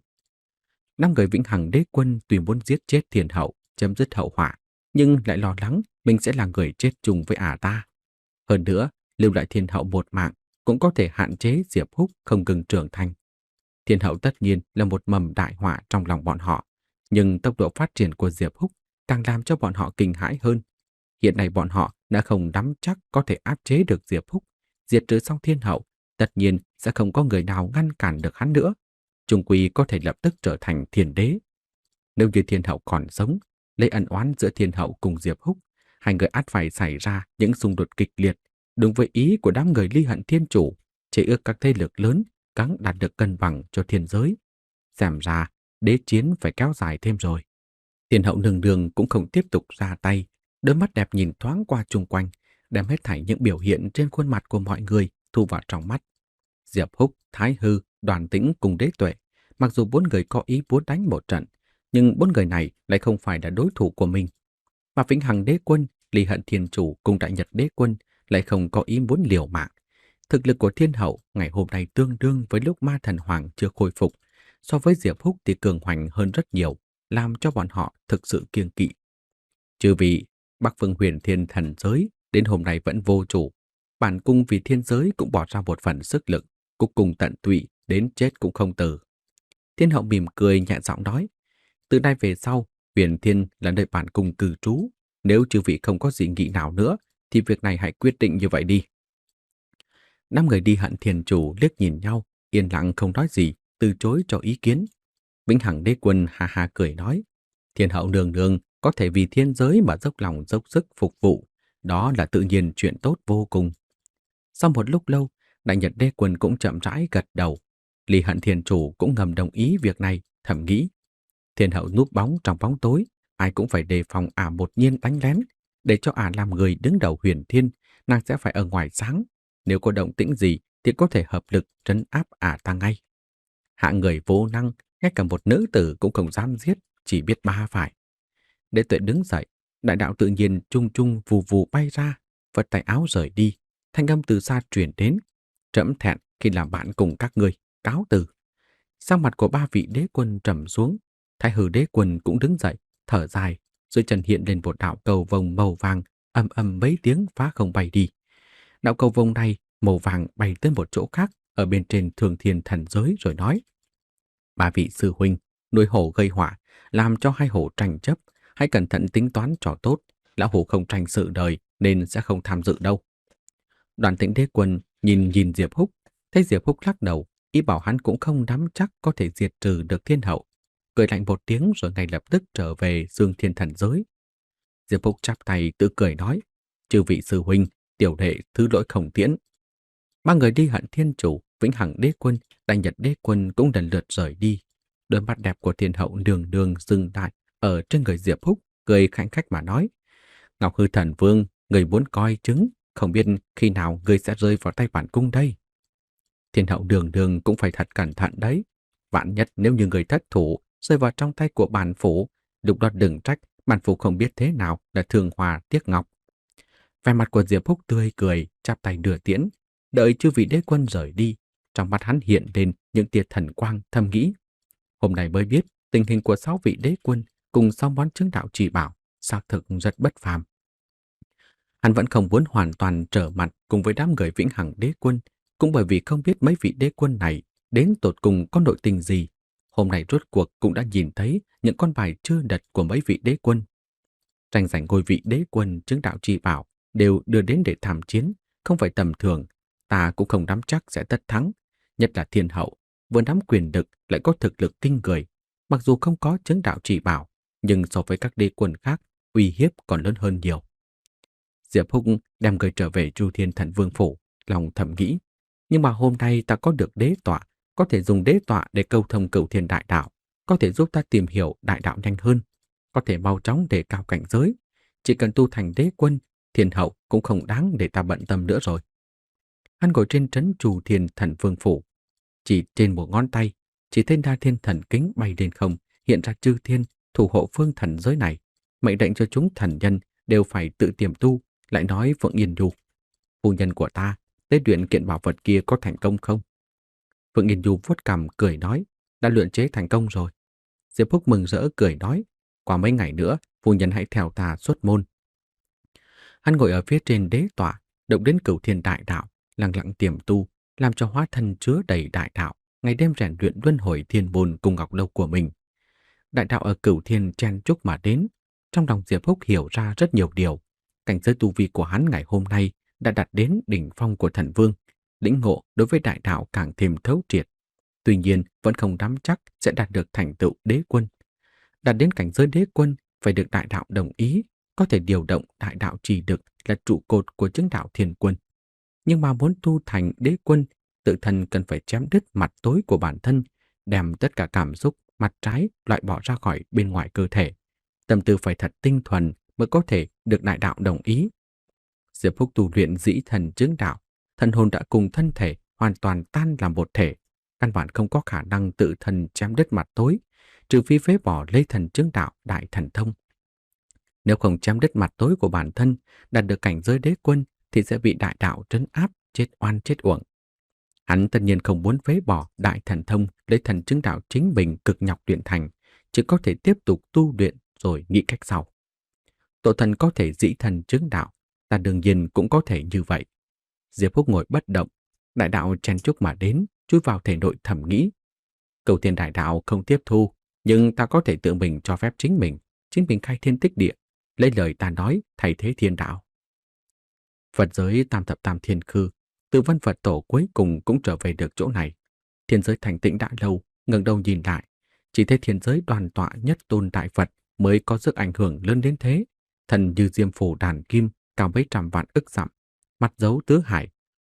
Năm người Vĩnh Hằng Đế Quân tuy muốn giết chết thiên hậu, chấm dứt hậu họa, nhưng lại lo lắng mình sẽ là người chết chung với ả ta. Hơn nữa, lưu lại thiên hậu một mạng cũng có thể hạn chế Diệp Húc không ngừng trưởng thành. Thiên hậu tất nhiên là một mầm đại họa trong lòng bọn họ, nhưng tốc độ phát triển của Diệp Húc càng làm cho bọn họ kinh hãi hơn. Hiện nay bọn họ đã không nắm chắc có thể áp chế được Diệp Húc, diệt trừ xong thiên hậu, tất nhiên sẽ không có người nào ngăn cản được hắn nữa. Trung quy có thể lập tức trở thành thiên đế. Nếu như thiên hậu còn sống, lấy ân oán giữa thiên hậu cùng Diệp Húc, hai người ắt phải xảy ra những xung đột kịch liệt, đúng với ý của đám người Ly Hận Thiên Chủ, chế ước các thế lực lớn gắng đạt được cân bằng cho thiên giới. Xem ra đế chiến phải kéo dài thêm rồi. Thiên hậu nương nương cũng không tiếp tục ra tay, đôi mắt đẹp nhìn thoáng qua chung quanh, đem hết thảy những biểu hiện trên khuôn mặt của mọi người thu vào trong mắt. Diệp Húc, Thái Hư, Đoàn Tĩnh cùng Đế Tuệ, mặc dù bốn người có ý muốn đánh một trận, nhưng bốn người này lại không phải là đối thủ của mình. Mà Vĩnh Hằng Đế Quân, Ly Hận Thiên Chủ cùng Đại Nhật Đế Quân lại không có ý muốn liều mạng. Thực lực của thiên hậu ngày hôm nay tương đương với lúc ma thần hoàng chưa khôi phục, so với Diệp Húc thì cường hoành hơn rất nhiều, làm cho bọn họ thực sự kiêng kỵ. Trừ vì Bắc Phương Huyền Thiên thần giới đến hôm nay vẫn vô chủ, bản cung vì thiên giới cũng bỏ ra một phần sức lực, cuối cùng tận tụy đến chết cũng không từ. Thiên hậu mỉm cười nhẹ giọng nói, từ nay về sau, Huyền Thiên là nơi bản cung cư trú, nếu chư vị không có dị nghị nào nữa, thì việc này hãy quyết định như vậy đi. Năm người Đi Hận Thiên Chủ liếc nhìn nhau, yên lặng không nói gì, từ chối cho ý kiến. Vĩnh Hằng Đế Quân ha ha cười nói, thiên hậu nương nương có thể vì thiên giới mà dốc lòng dốc sức phục vụ, đó là tự nhiên chuyện tốt vô cùng. Sau một lúc lâu, Đại Nhật Đế Quân cũng chậm rãi gật đầu. Lý Hận Thiên Chủ cũng ngầm đồng ý việc này, thầm nghĩ. Thiên hậu núp bóng trong bóng tối, ai cũng phải đề phòng ả một nhiên đánh lén. Để cho ả làm người đứng đầu Huyền Thiên, nàng sẽ phải ở ngoài sáng. Nếu có động tĩnh gì thì có thể hợp lực trấn áp ả ta ngay. Hạ người vô năng, ngay cả một nữ tử cũng không dám giết, chỉ biết ba phải. Đế Tuệ đứng dậy, đại đạo tự nhiên chung chung vù vù bay ra, vật tay áo rời đi, thanh âm từ xa truyền đến. Trẫm thẹn khi làm bạn cùng các ngươi, cáo từ. Sắc mặt của ba vị đế quân trầm xuống, Thái Hư Đế Quân cũng đứng dậy, thở dài, dưới chân hiện lên một đạo cầu vồng màu vàng, âm âm mấy tiếng phá không bay đi. Đạo cầu vồng này màu vàng bay tới một chỗ khác ở bên trên Thường Thiên Thần Giới rồi nói: Ba vị sư huynh, nuôi hổ gây họa, làm cho hai hổ tranh chấp, hãy cẩn thận tính toán cho tốt. Lão hổ không tranh sự đời nên sẽ không tham dự đâu. Đoàn Tĩnh Đế Quân nhìn nhìn Diệp Húc, thấy Diệp Húc lắc đầu, ý bảo hắn cũng không nắm chắc có thể diệt trừ được thiên hậu. Cười lạnh một tiếng rồi ngay lập tức trở về Dương Thiên Thần Giới. Diệp Húc chắp tay tự cười nói: Chư vị sư huynh, tiểu đệ thứ lỗi không tiễn. Ba người đi Hận Thiên Chủ, Vĩnh Hằng Đế Quân, Đại Nhật Đế Quân cũng lần lượt rời đi. Đôi mắt đẹp của thiên hậu đường đường dừng lại ở trên người Diệp Húc, cười khanh khách mà nói: Ngọc Hư Thần Vương, người muốn coi chứng, không biết khi nào người sẽ rơi vào tay bản cung đây. Thiên hậu đường đường cũng phải thật cẩn thận đấy. Vạn nhất nếu như người thất thủ rơi vào trong tay của bản phủ, lúc đó đừng trách bản phủ không biết thế nào là thường hòa tiếc ngọc. Vẻ mặt của Diệp Húc tươi cười, chắp tay đưa tiễn. Đợi chư vị đế quân rời đi, trong mắt hắn hiện lên những tia thần quang, thầm nghĩ: Hôm nay mới biết tình hình của sáu vị đế quân cùng sáu món chứng đạo chỉ bảo xác thực rất bất phàm. Hắn vẫn không muốn hoàn toàn trở mặt cùng với đám người Vĩnh Hằng Đế Quân, cũng bởi vì không biết mấy vị đế quân này đến tột cùng có nội tình gì. Hôm nay rốt cuộc cũng đã nhìn thấy những con bài chưa đật của mấy vị đế quân. Tranh giành ngôi vị đế quân chứng đạo chỉ bảo đều đưa đến để tham chiến, không phải tầm thường. Ta cũng không nắm chắc sẽ tất thắng, nhất là thiên hậu, vừa nắm quyền lực lại có thực lực kinh người. Mặc dù không có chứng đạo chỉ bảo, nhưng so với các đế quân khác, uy hiếp còn lớn hơn nhiều. Diệp Húc đem người trở về Chu Thiên Thần Vương phủ, lòng thầm nghĩ: Nhưng mà hôm nay ta có được đế tọa, có thể dùng đế tọa để câu thông Cửu Thiên đại đạo, có thể giúp ta tìm hiểu đại đạo nhanh hơn, có thể mau chóng đề cao cảnh giới. Chỉ cần tu thành đế quân, thiên hậu cũng không đáng để ta bận tâm nữa rồi. Hắn ngồi trên trấn Chu Thiên Thần Vương phủ, chỉ trên một ngón tay, chỉ thấy đa thiên thần kính bay lên không, hiện ra chư thiên thủ hộ phương thần giới này, mệnh lệnh cho chúng thần nhân đều phải tự tiềm tu. Lại nói Phượng Yên Du: Phu nhân của ta, tế luyện kiện bảo vật kia có thành công không? Phượng Yên Du vuốt cằm cười nói: Đã luyện chế thành công rồi. Diệp Húc mừng rỡ cười nói: Qua mấy ngày nữa, phu nhân hãy theo ta xuất môn. Hắn ngồi ở phía trên đế tọa, động đến Cửu Thiên đại đạo, lặng lặng tiềm tu, làm cho hóa thân chứa đầy đại đạo, ngày đêm rèn luyện luân hồi thiên môn cùng ngọc lâu của mình. Đại đạo ở Cửu Thiên chen chúc mà đến, trong lòng Diệp Húc hiểu ra rất nhiều điều. Cảnh giới tu vi của hắn ngày hôm nay đã đạt đến đỉnh phong của thần vương, lĩnh ngộ đối với đại đạo càng thêm thấu triệt. Tuy nhiên vẫn không nắm chắc sẽ đạt được thành tựu đế quân. Đạt đến cảnh giới đế quân phải được đại đạo đồng ý, có thể điều động đại đạo trì lực là trụ cột của chứng đạo thiên quân. Nhưng mà muốn tu thành đế quân, tự thân cần phải chém đứt mặt tối của bản thân, đem tất cả cảm xúc mặt trái loại bỏ ra khỏi bên ngoài cơ thể. Tâm tư phải thật tinh thuần mới có thể được đại đạo đồng ý. Diệp Húc tu luyện dĩ thần chứng đạo, thần hồn đã cùng thân thể hoàn toàn tan làm một thể, căn bản không có khả năng tự thân chém đứt mặt tối, trừ phi phế bỏ lấy thần chứng đạo đại thần thông. Nếu không chém đứt mặt tối của bản thân, đạt được cảnh giới đế quân thì sẽ bị đại đạo trấn áp, chết oan chết uổng. Hắn tất nhiên không muốn phế bỏ đại thần thông lấy thần chứng đạo chính mình cực nhọc luyện thành, chỉ có thể tiếp tục tu luyện rồi nghĩ cách sau. Tổ thần có thể dĩ thần chứng đạo, ta đương nhiên cũng có thể như vậy. Diệp Húc ngồi bất động, đại đạo chen chúc mà đến, chui vào thể nội thầm nghĩ: Cửu Thiên đại đạo không tiếp thu, nhưng ta có thể tự mình cho phép chính mình, chính mình khai thiên tích địa, lấy lời ta nói thay thế thiên đạo. Phật giới tam thập tam thiên khư, Tự Vân Phật tổ cuối cùng cũng trở về được chỗ này. Thiên giới thành tĩnh đã lâu, ngẩng đầu nhìn lại, chỉ thấy thiên giới đoàn tọa nhất tôn đại Phật mới có sức ảnh hưởng lớn đến thế. Thần như diêm phù đàn kim, cao mấy trăm vạn ức dặm, mặt dấu tứ hải,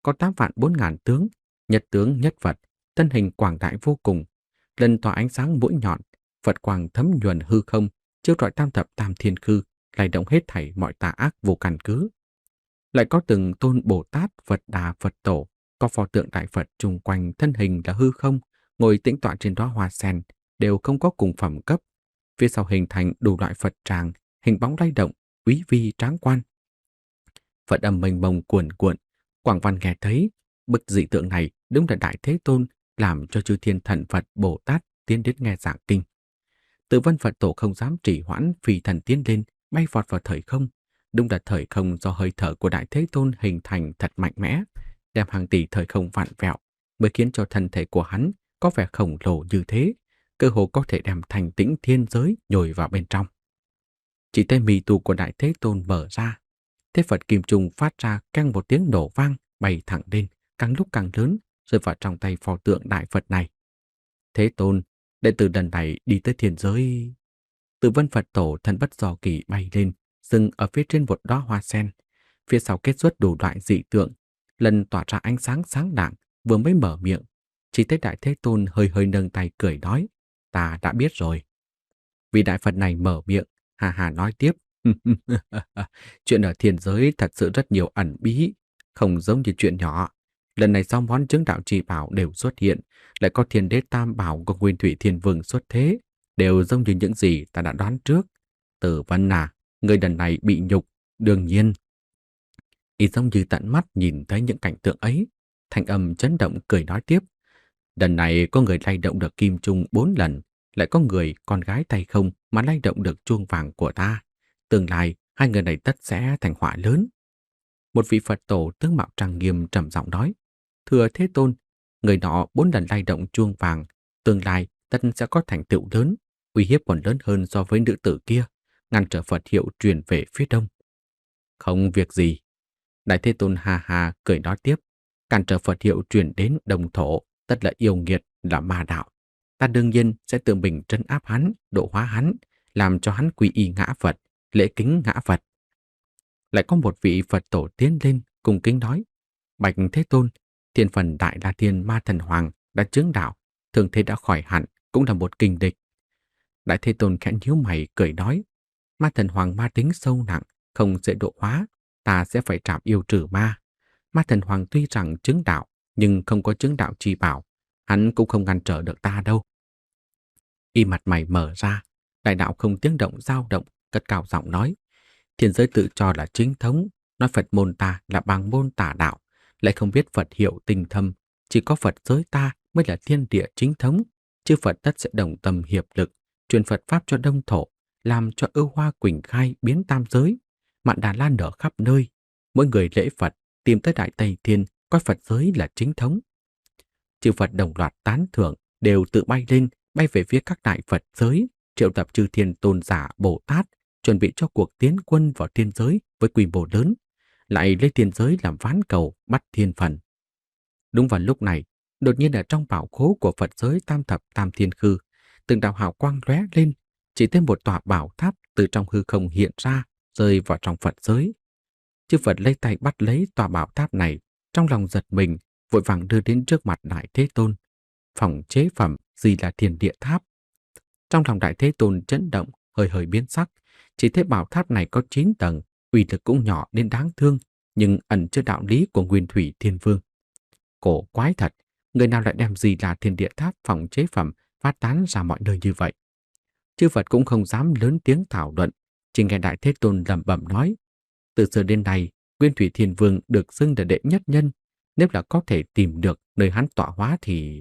có tám vạn bốn ngàn tướng, nhất tướng nhất vật, thân hình quảng đại vô cùng. Lần tỏa ánh sáng mũi nhọn, Phật quang thấm nhuần hư không, chiếu rọi tam thập tam thiên khư, lay động hết thảy mọi tà ác vô căn cứ. Lại có từng tôn Bồ Tát, Phật Đà, Phật Tổ, có pho tượng đại Phật chung quanh thân hình là hư không, ngồi tĩnh tọa trên đóa hoa sen, đều không có cùng phẩm cấp. Phía sau hình thành đủ loại Phật tràng, hình bóng lay động, úy vi tráng quan. Phật âm mênh mông cuồn cuộn, Quảng Văn nghe thấy, bức dị tượng này đúng là Đại Thế Tôn làm cho chư thiên thần Phật Bồ Tát tiến đến nghe giảng kinh. Tự Vân Phật Tổ không dám trì hoãn, phi thần tiến lên, bay vọt vào thời không. Đúng là thời không do hơi thở của Đại Thế Tôn hình thành thật mạnh mẽ, đem hàng tỷ thời không vặn vẹo, mới khiến cho thân thể của hắn có vẻ khổng lồ như thế, cơ hồ có thể đem thành tĩnh thiên giới nhồi vào bên trong. Chỉ tay mì tù của Đại Thế Tôn mở ra, thế Phật kim trùng phát ra keng một tiếng nổ vang, bay thẳng lên, càng lúc càng lớn, rơi vào trong tay pho tượng Đại Phật này. Thế Tôn, đệ tử lần này đi tới thiên giới. Từ Vân Phật Tổ thân bất do kỳ bay lên, dừng ở phía trên một đóa hoa sen, phía sau kết xuất đủ loại dị tượng, lần tỏa ra ánh sáng sáng lạng, vừa mới mở miệng, chỉ thấy Đại Thế Tôn hơi hơi nâng tay cười nói, ta đã biết rồi. Vị Đại Phật này mở miệng, hà hà nói tiếp, chuyện ở thiên giới thật sự rất nhiều ẩn bí, không giống như chuyện nhỏ. Lần này sau món chứng đạo trì bảo đều xuất hiện, lại có thiên đế tam bảo của Nguyên Thủy Thiên Vương xuất thế, đều giống như những gì ta đã đoán trước. Tử Vân à, người lần này bị nhục, đương nhiên. Y giống như tận mắt nhìn thấy những cảnh tượng ấy, thanh âm chấn động cười nói tiếp. Lần này có người lay động được kim trung bốn lần, lại có người con gái tay không mà lay động được chuông vàng của ta. Tương lai, hai người này tất sẽ thành họa lớn. Một vị Phật tổ tướng mạo trang nghiêm trầm giọng nói, thưa Thế Tôn, người nọ bốn lần lay động chuông vàng, tương lai tất sẽ có thành tựu lớn, uy hiếp còn lớn hơn so với nữ tử kia, ngăn trở Phật hiệu truyền về phía đông. Không việc gì. Đại Thế Tôn ha ha cười nói tiếp, cản trở Phật hiệu truyền đến đồng thổ, tất là yêu nghiệt, là ma đạo. Ta đương nhiên sẽ tự mình trấn áp hắn, độ hóa hắn, làm cho hắn quy y ngã Phật, lễ kính ngã Phật. Lại có một vị Phật tổ tiến lên cùng kính nói, bạch Thế Tôn, thiên phần Đại La Thiên Ma Thần Hoàng đã chứng đạo, thường thế đã khỏi hẳn, cũng là một kình địch. Đại Thế Tôn khẽ nhíu mày cười nói, Ma Thần Hoàng ma tính sâu nặng, không dễ độ hóa, ta sẽ phải trảm yêu trừ ma. Ma Thần Hoàng tuy rằng chứng đạo, nhưng không có chứng đạo chi bảo, hắn cũng không ngăn trở được ta đâu. Y mặt mày mở ra, đại đạo không tiếng động dao động, cất cao giọng nói, thiên giới tự cho là chính thống, nói Phật môn ta là bằng môn tà đạo, lại không biết Phật hiệu tinh thâm, chỉ có Phật giới ta mới là thiên địa chính thống, chư Phật tất sẽ đồng tâm hiệp lực, truyền Phật pháp cho đông thổ, làm cho ưu hoa quỳnh khai biến tam giới, mạn đà lan nở khắp nơi, mỗi người lễ Phật tìm tới Đại Tây Thiên, coi Phật giới là chính thống. Chư Phật đồng loạt tán thưởng, đều tự bay lên, bay về phía các đại Phật giới, triệu tập chư thiên tôn giả Bồ Tát, chuẩn bị cho cuộc tiến quân vào thiên giới với quy mô lớn, lại lấy thiên giới làm ván cầu bắt thiên phần. Đúng vào lúc này, đột nhiên ở trong bảo khố của Phật giới tam thập tam thiên khư, từng đạo hào quang lóe lên, chỉ thêm một tòa bảo tháp từ trong hư không hiện ra, rơi vào trong Phật giới. Chư Phật lấy tay bắt lấy tòa bảo tháp này, trong lòng giật mình, vội vàng đưa đến trước mặt Đại Thế Tôn. Phòng chế phẩm gì là Thiên Địa Tháp? Trong lòng Đại Thế Tôn chấn động, hơi hơi biến sắc, chỉ thấy bảo tháp này có chín tầng, uy lực cũng nhỏ đến đáng thương, nhưng ẩn chứa đạo lý của Nguyên Thủy Thiên Vương. Cổ quái thật, người nào lại đem gì là Thiên Địa Tháp phòng chế phẩm phát tán ra mọi nơi như vậy? Chư Phật cũng không dám lớn tiếng thảo luận, chỉ nghe Đại Thế Tôn lẩm bẩm nói, từ xưa đến nay, Nguyên Thủy Thiên Vương được xưng là đệ nhất nhân, nếu là có thể tìm được nơi hắn tọa hóa thì...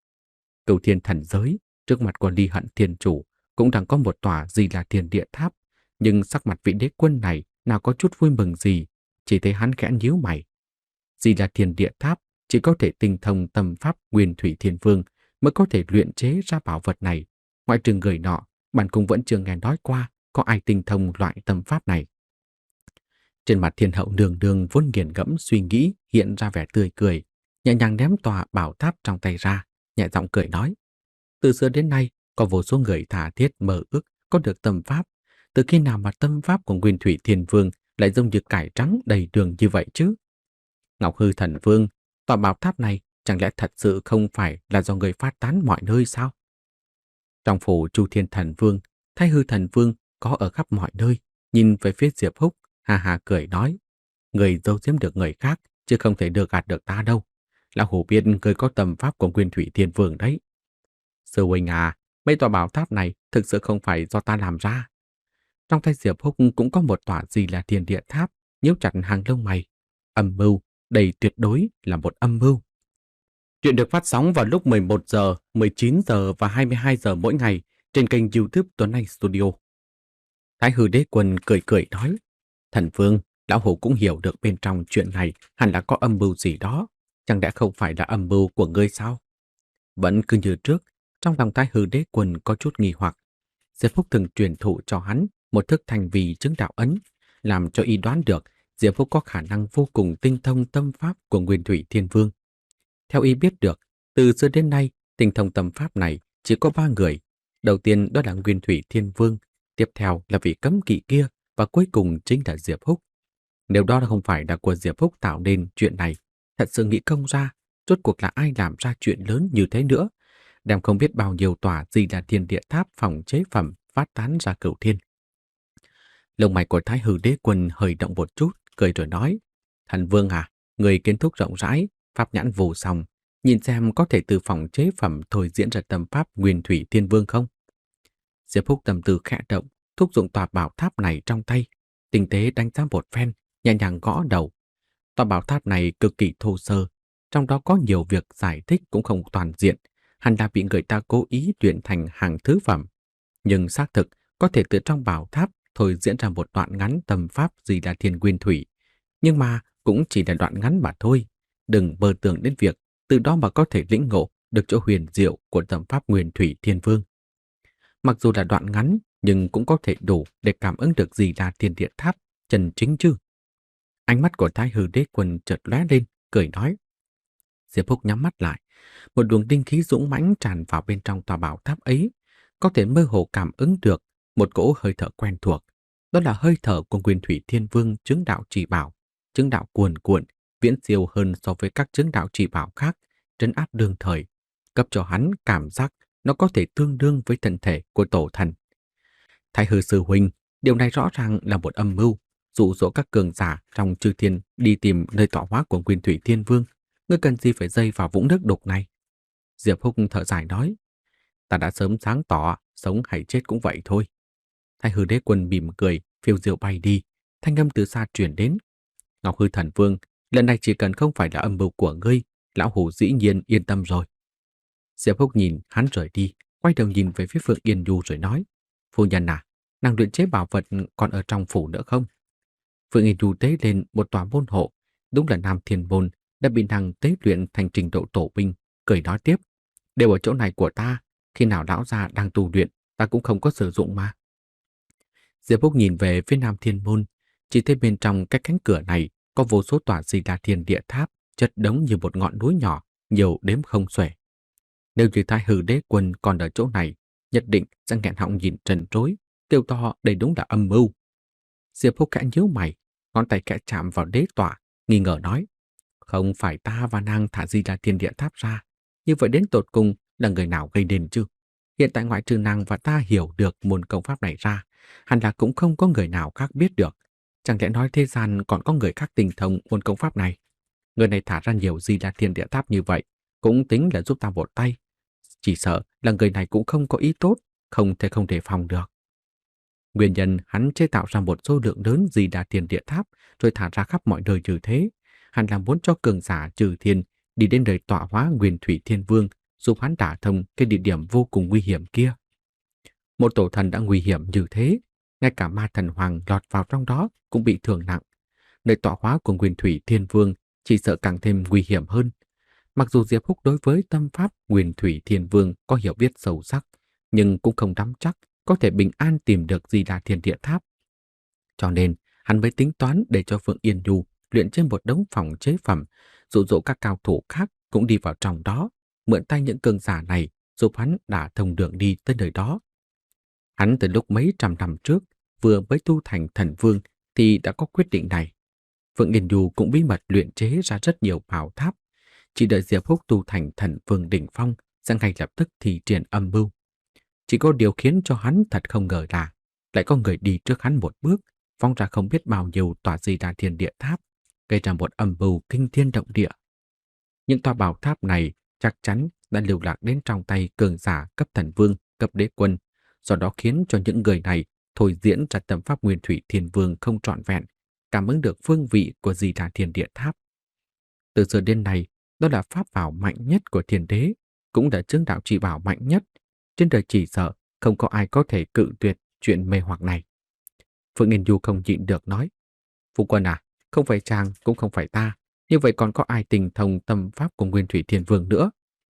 Cửu Thiên Thần Giới, trước mặt của Ly Hận Thiên Chủ, cũng đang có một tòa gì là Thiên Địa Tháp, nhưng sắc mặt vị đế quân này nào có chút vui mừng gì, chỉ thấy hắn khẽ nhíu mày. Gì là Thiên Địa Tháp, chỉ có thể tinh thông tâm pháp Nguyên Thủy Thiên Vương mới có thể luyện chế ra bảo vật này. Ngoại trừ người nọ, bạn cũng vẫn chưa nghe nói qua có ai tinh thông loại tâm pháp này. Trên mặt Thiên Hậu Nương Nương vốn nghiền ngẫm suy nghĩ hiện ra vẻ tươi cười, nhẹ nhàng ném tòa bảo tháp trong tay ra, nhẹ giọng cười nói: từ xưa đến nay, có vô số người thả thiết mơ ước có được tâm pháp. Từ khi nào mà tâm pháp của Nguyên Thủy Thiên Vương lại giống như cải trắng đầy đường như vậy chứ? Ngọc Hư Thần Vương, tòa bảo tháp này chẳng lẽ thật sự không phải là do người phát tán mọi nơi sao? Trong phủ Chu Thiên Thần Vương, Thái Hư Thần Vương có ở khắp mọi nơi, nhìn về phía Diệp Húc, hà hà cười nói, người giấu giếm được người khác, chứ không thể được gạt được ta đâu. Lão hủ biết người có tầm pháp của Nguyên Thủy Thiên Vương đấy. Sư huynh à, mấy tòa bảo tháp này thực sự không phải do ta làm ra. Trong tay Diệp Húc cũng có một tòa gì là Thiên Địa Tháp, nhíu chặt hàng lông mày. Âm mưu, đây tuyệt đối là một âm mưu. Chuyện được phát sóng vào lúc mười một giờ, mười chín giờ và hai mươi hai giờ mỗi ngày trên kênh YouTube Tuấn Anh Studio. Thái Hư Đế Quân cười cười nói, Thần Vương, lão hủ cũng hiểu được bên trong chuyện này hẳn là có âm mưu gì đó, chẳng lẽ không phải là âm mưu của ngươi sao? Vẫn cứ như trước, trong lòng Thái Hư Đế Quân có chút nghi hoặc. Diệp Phúc từng truyền thụ cho hắn một thức thành vì chứng đạo ấn, làm cho y đoán được Diệp Phúc có khả năng vô cùng tinh thông tâm pháp của Nguyên Thủy Thiên Vương. Theo y biết được, từ xưa đến nay, tinh thông tâm pháp này chỉ có ba người. Đầu tiên đó là Nguyên Thủy Thiên Vương, tiếp theo là vị cấm kỵ kia, và cuối cùng chính là Diệp Húc. Nếu đó không phải là của Diệp Húc tạo nên chuyện này, thật sự nghĩ không ra, rốt cuộc là ai làm ra chuyện lớn như thế nữa, đem không biết bao nhiêu tòa gì là Thiên Địa Tháp phòng chế phẩm phát tán ra cửu thiên. Lông mày của Thái Hư Đế Quân hơi động một chút, cười rồi nói, Thần Vương à, người kiến thức rộng rãi, pháp nhãn vô song, nhìn xem có thể từ phòng chế phẩm thôi diễn ra tâm pháp Nguyên Thủy Thiên Vương không? Diệp Húc tâm tư khẽ động, thúc dụng tòa bảo tháp này trong tay, tinh tế đánh giá một phen, nhẹ nhàng gõ đầu. Tòa bảo tháp này cực kỳ thô sơ, trong đó có nhiều việc giải thích cũng không toàn diện, hẳn là bị người ta cố ý luyện thành hàng thứ phẩm. Nhưng xác thực có thể từ trong bảo tháp thôi diễn ra một đoạn ngắn tâm pháp gì là Thiên Nguyên Thủy, nhưng mà cũng chỉ là đoạn ngắn mà thôi. Đừng mơ tưởng đến việc từ đó mà có thể lĩnh ngộ được chỗ huyền diệu của tâm pháp Nguyên Thủy Thiên Vương. Mặc dù là đoạn ngắn, nhưng cũng có thể đủ để cảm ứng được gì là Thiên Địa Tháp chân chính chứ. Ánh mắt của Thái Hư Đế Quân chợt lóe lên, cười nói. Diệp Húc nhắm mắt lại, một luồng tinh khí dũng mãnh tràn vào bên trong tòa bảo tháp ấy, có thể mơ hồ cảm ứng được một cỗ hơi thở quen thuộc. Đó là hơi thở của Nguyên Thủy Thiên Vương chứng đạo chỉ bảo, chứng đạo cuồn cuộn, viễn siêu hơn so với các chứng đạo chỉ bảo khác, trấn áp đương thời, cấp cho hắn cảm giác nó có thể tương đương với thân thể của tổ thần. Thái Hư sư huynh, điều này rõ ràng là một âm mưu, dụ dỗ các cường giả trong chư thiên đi tìm nơi tọa hóa của Nguyên Thủy Thiên Vương. Ngươi cần gì phải dây vào vũng nước đục này? Diệp Húc thở dài nói, ta đã sớm sáng tỏ, sống hay chết cũng vậy thôi. Thái Hư Đế Quân mỉm cười, phiêu diệu bay đi, thanh âm từ xa truyền đến. Ngọc Hư Thần Vương, lần này chỉ cần không phải là âm mưu của ngươi, lão hủ dĩ nhiên yên tâm rồi. Diệp Húc nhìn hắn rời đi, quay đầu nhìn về phía Phượng Yên Nhu rồi nói, phu nhân à, nàng luyện chế bảo vật còn ở trong phủ nữa không? Phượng Yên Nhu tế lên một tòa môn hộ, đúng là Nam Thiên Môn đã bị nàng tế luyện thành trình độ tổ binh, cười nói tiếp, đều ở chỗ này của ta, khi nào lão già đang tu luyện, ta cũng không có sử dụng mà. Diệp Húc nhìn về phía Nam Thiên Môn, chỉ thấy bên trong cái cánh cửa này có vô số tòa Di Đà Thiên Địa Tháp chất đống như một ngọn núi nhỏ, nhiều đếm không xuể. Nếu như Thái Hư Đế Quân còn ở chỗ này, nhất định sẽ nghẹn họng nhìn trần trối, kêu to đây đúng là âm mưu. Diệp Húc khẽ nhíu mày, ngón tay khẽ chạm vào đế tọa, nghi ngờ nói, không phải ta và nàng thả Di Đà Thiên Địa Tháp ra, như vậy đến tột cùng là người nào gây nên chứ? Hiện tại ngoại trừ nàng và ta hiểu được môn công pháp này ra, hẳn là cũng không có người nào khác biết được. Chẳng lẽ nói thế gian còn có người khác tinh thông môn công pháp này? Người này thả ra nhiều Di Đà Thiên Địa Tháp như vậy, cũng tính là giúp ta một tay. Chỉ sợ là người này cũng không có ý tốt, không thể không đề phòng được. Nguyên nhân hắn chế tạo ra một số lượng lớn Di Đà Thiên Địa Tháp rồi thả ra khắp mọi nơi như thế, hẳn là muốn cho cường giả trừ thiên đi đến nơi tọa hóa Nguyên Thủy Thiên Vương, giúp hắn đả thông cái địa điểm vô cùng nguy hiểm kia. Một tổ thần đã nguy hiểm như thế, ngay cả ma thần hoàng lọt vào trong đó cũng bị thương nặng. Nơi tọa hóa của Nguyên Thủy Thiên Vương chỉ sợ càng thêm nguy hiểm hơn. Mặc dù Diệp Húc đối với tâm pháp Nguyên Thủy Thiên Vương có hiểu biết sâu sắc, nhưng cũng không nắm chắc có thể bình an tìm được Di Đà Thiên Địa Tháp. Cho nên, hắn mới tính toán để cho Phượng Yên Nhu luyện trên một đống phòng chế phẩm, dụ dỗ các cao thủ khác cũng đi vào trong đó, mượn tay những cường giả này giúp hắn đả thông đường đi tới nơi đó. Hắn từ lúc mấy trăm năm trước vừa mới tu thành thần vương thì đã có quyết định này. Phượng Nghiên Nhu cũng bí mật luyện chế ra rất nhiều bảo tháp, chỉ đợi Diệp Húc tu thành thần vương đỉnh phong sẽ ngay lập tức thi triển âm mưu. Chỉ có điều khiến cho hắn thật không ngờ là lại có người đi trước hắn một bước, phóng ra không biết bao nhiêu tòa Di Đà Thiên Địa Tháp, gây ra một âm mưu kinh thiên động địa. Những tòa bảo tháp này chắc chắn đã lưu lạc đến trong tay cường giả cấp thần vương, cấp đế quân, do đó khiến cho những người này thôi diễn ra tâm pháp Nguyên Thủy Thiên Vương không trọn vẹn, cảm ứng được phương vị của Di Đà Thiên Địa Tháp. Từ xưa đến nay, đó là pháp bảo mạnh nhất của Thiên Đế, cũng là chứng đạo chỉ bảo mạnh nhất. Trên đời chỉ sợ không có ai có thể cự tuyệt chuyện mê hoặc này. Phượng Nghiên Nhu không nhịn được nói: Phu quân à, không phải chàng cũng không phải ta, như vậy còn có ai tình thông tâm pháp của Nguyên Thủy Thiên Vương nữa?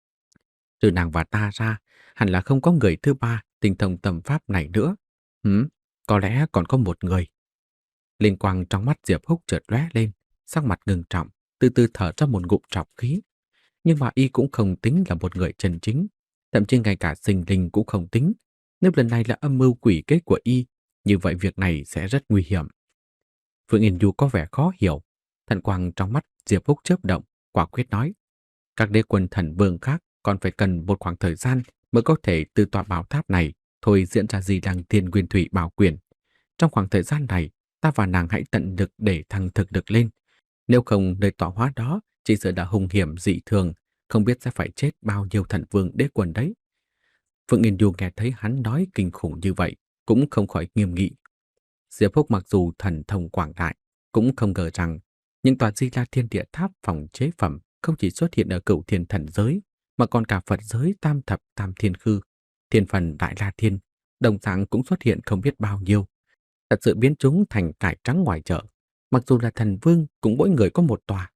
Trừ nàng và ta ra, hẳn là không có người thứ ba tình thông tâm pháp này nữa. Hửm, có lẽ còn có một người. Linh quang trong mắt Diệp Húc chợt lóe lên, sắc mặt ngưng trọng, từ từ thở ra một ngụm trọc khí. Nhưng mà y cũng không tính là một người chân chính, thậm chí ngay cả sinh linh cũng không tính. Nếu lần này là âm mưu quỷ kế của y, như vậy việc này sẽ rất nguy hiểm. Phượng Yên Du có vẻ khó hiểu, thần quang trong mắt Diệp Húc chớp động, quả quyết nói: các đế quân thần vương khác còn phải cần một khoảng thời gian mới có thể từ tòa bảo tháp này thôi diễn ra Di Đăng Thiên Nguyên Thủy Bảo Quyền. Trong khoảng thời gian này, ta và nàng hãy tận lực để thăng thực lực lên. Nếu không, nơi tọa hóa đó chỉ sợ đã hung hiểm dị thường, không biết sẽ phải chết bao nhiêu thần vương đế quân đấy. Phượng Yên Du nghe thấy hắn nói kinh khủng như vậy, cũng không khỏi nghiêm nghị. Diệp Húc mặc dù thần thông quảng đại, cũng không ngờ rằng những tòa Di La Thiên Địa Tháp phòng chế phẩm không chỉ xuất hiện ở Cửu Thiên thần giới, mà còn cả Phật giới Tam Thập Tam Thiên Khư, Thiên Phần Đại La Thiên, đồng dạng cũng xuất hiện không biết bao nhiêu. Thật sự biến chúng thành cải trắng ngoài chợ. Mặc dù là thần vương, cũng mỗi người có một tòa.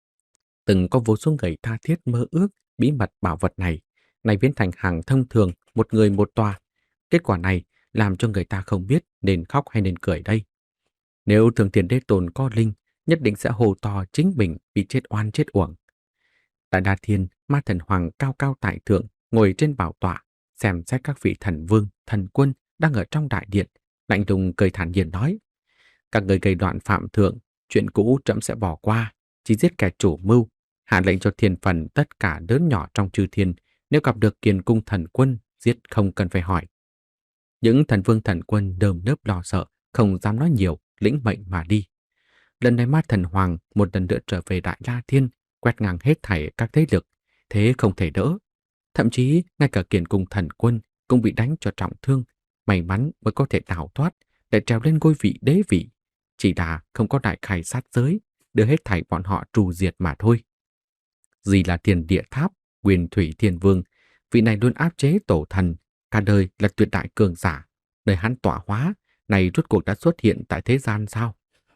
Từng có vô số người tha thiết mơ ước bí mật bảo vật này, này biến thành hàng thông thường, một người một tòa. Kết quả này làm cho người ta không biết nên khóc hay nên cười đây. Nếu Thường Thiên Đế Tôn có linh, nhất định sẽ hô to chính mình bị chết oan chết uổng. Tại Đa Thiên, Ma Thần Hoàng cao cao tại thượng, ngồi trên bảo tọa, xem xét các vị thần vương, thần quân đang ở trong đại điện, lạnh lùng cười thản nhiên nói: các người gây đoạn phạm thượng, chuyện cũ trẫm sẽ bỏ qua, chỉ giết kẻ chủ mưu, hạ lệnh cho thiên phần tất cả lớn nhỏ trong chư thiên, nếu gặp được Kiền Cung thần quân, giết không cần phải hỏi. Những thần vương thần quân đơm nớp lo sợ, không dám nói nhiều, lĩnh mệnh mà đi. Lần này Ma Thần Hoàng một lần nữa trở về Đại La Thiên, quét ngang hết thảy các thế lực, thế không thể đỡ. Thậm chí ngay cả Kiền Cung thần quân cũng bị đánh cho trọng thương, may mắn mới có thể đào thoát để trèo lên ngôi vị đế vị. Chỉ là không có đại khai sát giới, đưa hết thảy bọn họ trù diệt mà thôi. Gì là Thiên Địa Tháp, Nguyên Thủy Thiên Vương, vị này luôn áp chế tổ thần, cả đời là tuyệt đại cường giả, nơi hắn tọa hóa, này rốt cuộc đã xuất hiện tại thế gian sao?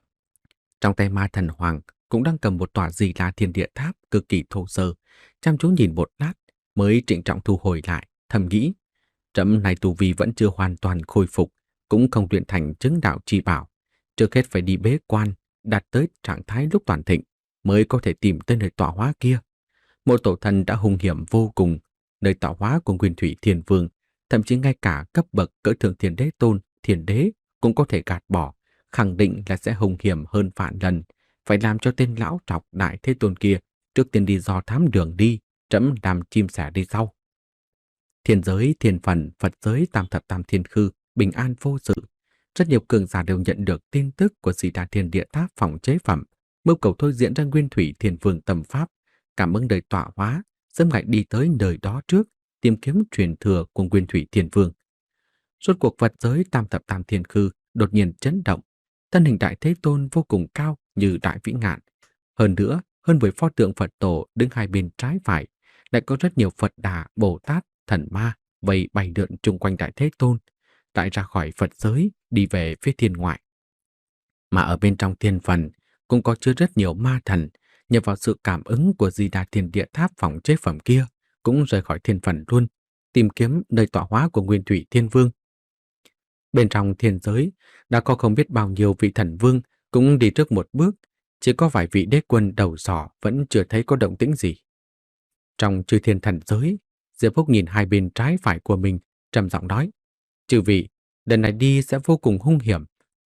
Trong tay Ma Thần Hoàng cũng đang cầm một tòa Di La Thiên Địa Tháp cực kỳ thô sơ, chăm chú nhìn một lát mới trịnh trọng thu hồi lại, thầm nghĩ: trẫm này tu vi vẫn chưa hoàn toàn khôi phục, cũng không luyện thành chứng đạo chi bảo, trước hết phải đi bế quan, đạt tới trạng thái lúc toàn thịnh, mới có thể tìm tới nơi tọa hóa kia. Một tổ thần đã hung hiểm vô cùng, nơi tọa hóa của Nguyên Thủy Thiên Vương, thậm chí ngay cả cấp bậc cỡ Thượng Thiên Đế Tôn, Thiên Đế cũng có thể gạt bỏ, khẳng định là sẽ hung hiểm hơn vạn lần. Phải làm cho tên lão trọc Đại Thế Tôn kia trước tiên đi dò thám đường đi, trẫm làm chim sẻ đi sau. Thiên giới, thiên phần, Phật giới, Tam Thập Tam Thiên Khư bình an vô sự. Rất nhiều cường giả đều nhận được tin tức của Di Đà Thiên Địa Tháp phòng chế phẩm, mưu cầu thôi diễn ra Nguyên Thủy Thiên Vương tâm pháp, cảm ứng đời tọa hóa, sớm ngày đi tới nơi đó trước, tìm kiếm truyền thừa của Nguyên Thủy Thiên Vương. Suốt cuộc Phật giới Tam Thập Tam Thiên Khư đột nhiên chấn động, thân hình Đại Thế Tôn vô cùng cao như đại vĩ ngạn. Hơn nữa, hơn mười pho tượng Phật tổ đứng hai bên trái phải, lại có rất nhiều Phật Đà, Bồ Tát, thần ma vây bay lượn chung quanh Đại Thế Tôn, lại ra khỏi Phật giới đi về phía thiên ngoại. Mà ở bên trong thiên phần cũng có chứa rất nhiều ma thần, nhờ vào sự cảm ứng của Di Đà Thiên Địa Tháp phòng chế phẩm kia, cũng rời khỏi thiên phần luôn, tìm kiếm nơi tọa hóa của Nguyên Thủy Thiên Vương. Bên trong thiên giới đã có không biết bao nhiêu vị thần vương cũng đi trước một bước, chỉ có vài vị đế quân đầu sỏ vẫn chưa thấy có động tĩnh gì. Trong chư thiên thần giới, Diệp Húc nhìn hai bên trái phải của mình, trầm giọng nói: chư vị, lần này đi sẽ vô cùng hung hiểm,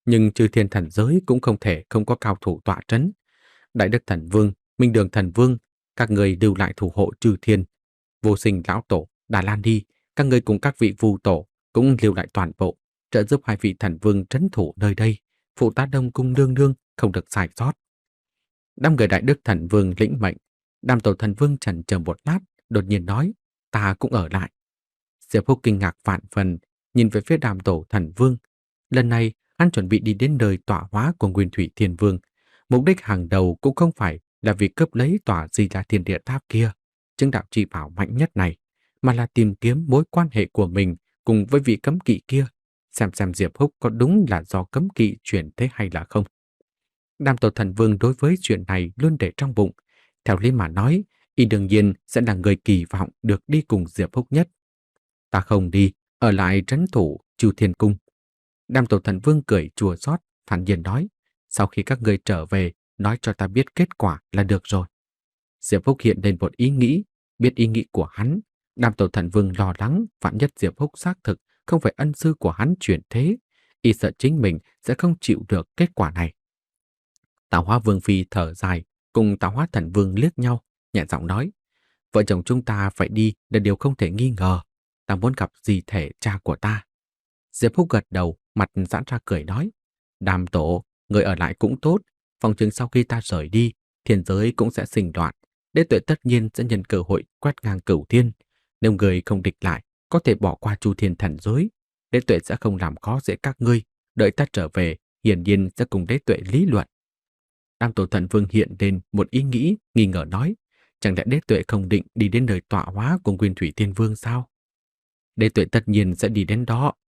Nhưng Chư Thiên Thần Giới cũng không thể không có cao thủ tọa trấn. Đại Đức Thần Vương, Minh Đường Thần Vương, các người lưu lại thủ hộ Chư Thiên. Vô Sinh Lão Tổ, Đà Lan đi, các người cùng các vị vu tổ cũng lưu lại toàn bộ, trợ giúp hai vị thần vương trấn thủ nơi đây, phụ tá Đông Cung đương đương không được sai sót. Đám người Đại Đức Thần Vương lĩnh mệnh. Đàm Tổ Thần Vương chần chờ một lát, đột nhiên nói, ta cũng ở lại. Diệp Húc kinh ngạc vạn phần, nhìn về phía Đàm Tổ Thần Vương. Lần này, hắn chuẩn bị đi đến nơi tọa hóa của Nguyên Thủy Thiên Vương. Mục đích hàng đầu cũng không phải là vì cướp lấy tòa Di La Thiên Địa Tháp kia, chứng đạo chi bảo mạnh nhất này, mà là tìm kiếm mối quan hệ của mình cùng với vị cấm kỵ kia, xem xem Diệp Húc có đúng là do cấm kỵ chuyển thế hay là không. Đàm Tổ Thần Vương đối với chuyện này luôn để trong bụng. Theo lý mà nói, y đương nhiên sẽ là người kỳ vọng được đi cùng Diệp Húc nhất. Ta không đi, ở lại trấn thủ Chư Thiên Cung. Đàm Tổ Thần Vương cười chua xót, thản nhiên nói, sau khi các ngươi trở về, nói cho ta biết kết quả là được rồi. Diệp Húc hiện lên một ý nghĩ, biết ý nghĩ của hắn. Đàm Tổ Thần Vương lo lắng vạn nhất Diệp Húc xác thực không phải ân sư của hắn chuyển thế, y sợ chính mình sẽ không chịu được kết quả này. Tạo Hóa Vương Phi thở dài, cùng Tạo Hóa Thần Vương liếc nhau, nhẹ giọng nói, vợ chồng chúng ta phải đi là điều không thể nghi ngờ. Ta muốn gặp di thể cha của ta. Diệp Húc gật đầu, mặt giãn ra cười nói, Đàm Tổ, người ở lại cũng tốt, phòng chừng sau khi ta rời đi, thiên giới cũng sẽ sinh loạn. Đế Tuệ tất nhiên sẽ nhân cơ hội quét ngang cửu thiên. Nếu người không địch lại, có thể bỏ qua Chu Thiên Thần Giới. Đế Tuệ sẽ không làm khó dễ các ngươi. Đợi ta trở về, hiển nhiên sẽ cùng Đế Tuệ lý luận. Đàm Tổ Thần Vương hiện lên một ý nghĩ, nghi ngờ nói, chẳng lẽ Đế Tuệ không định đi đến nơi tọa hóa của Nguyên Thủy Thiên Vương sao? Đế Tuệ tất nhiên sẽ đi đến đó,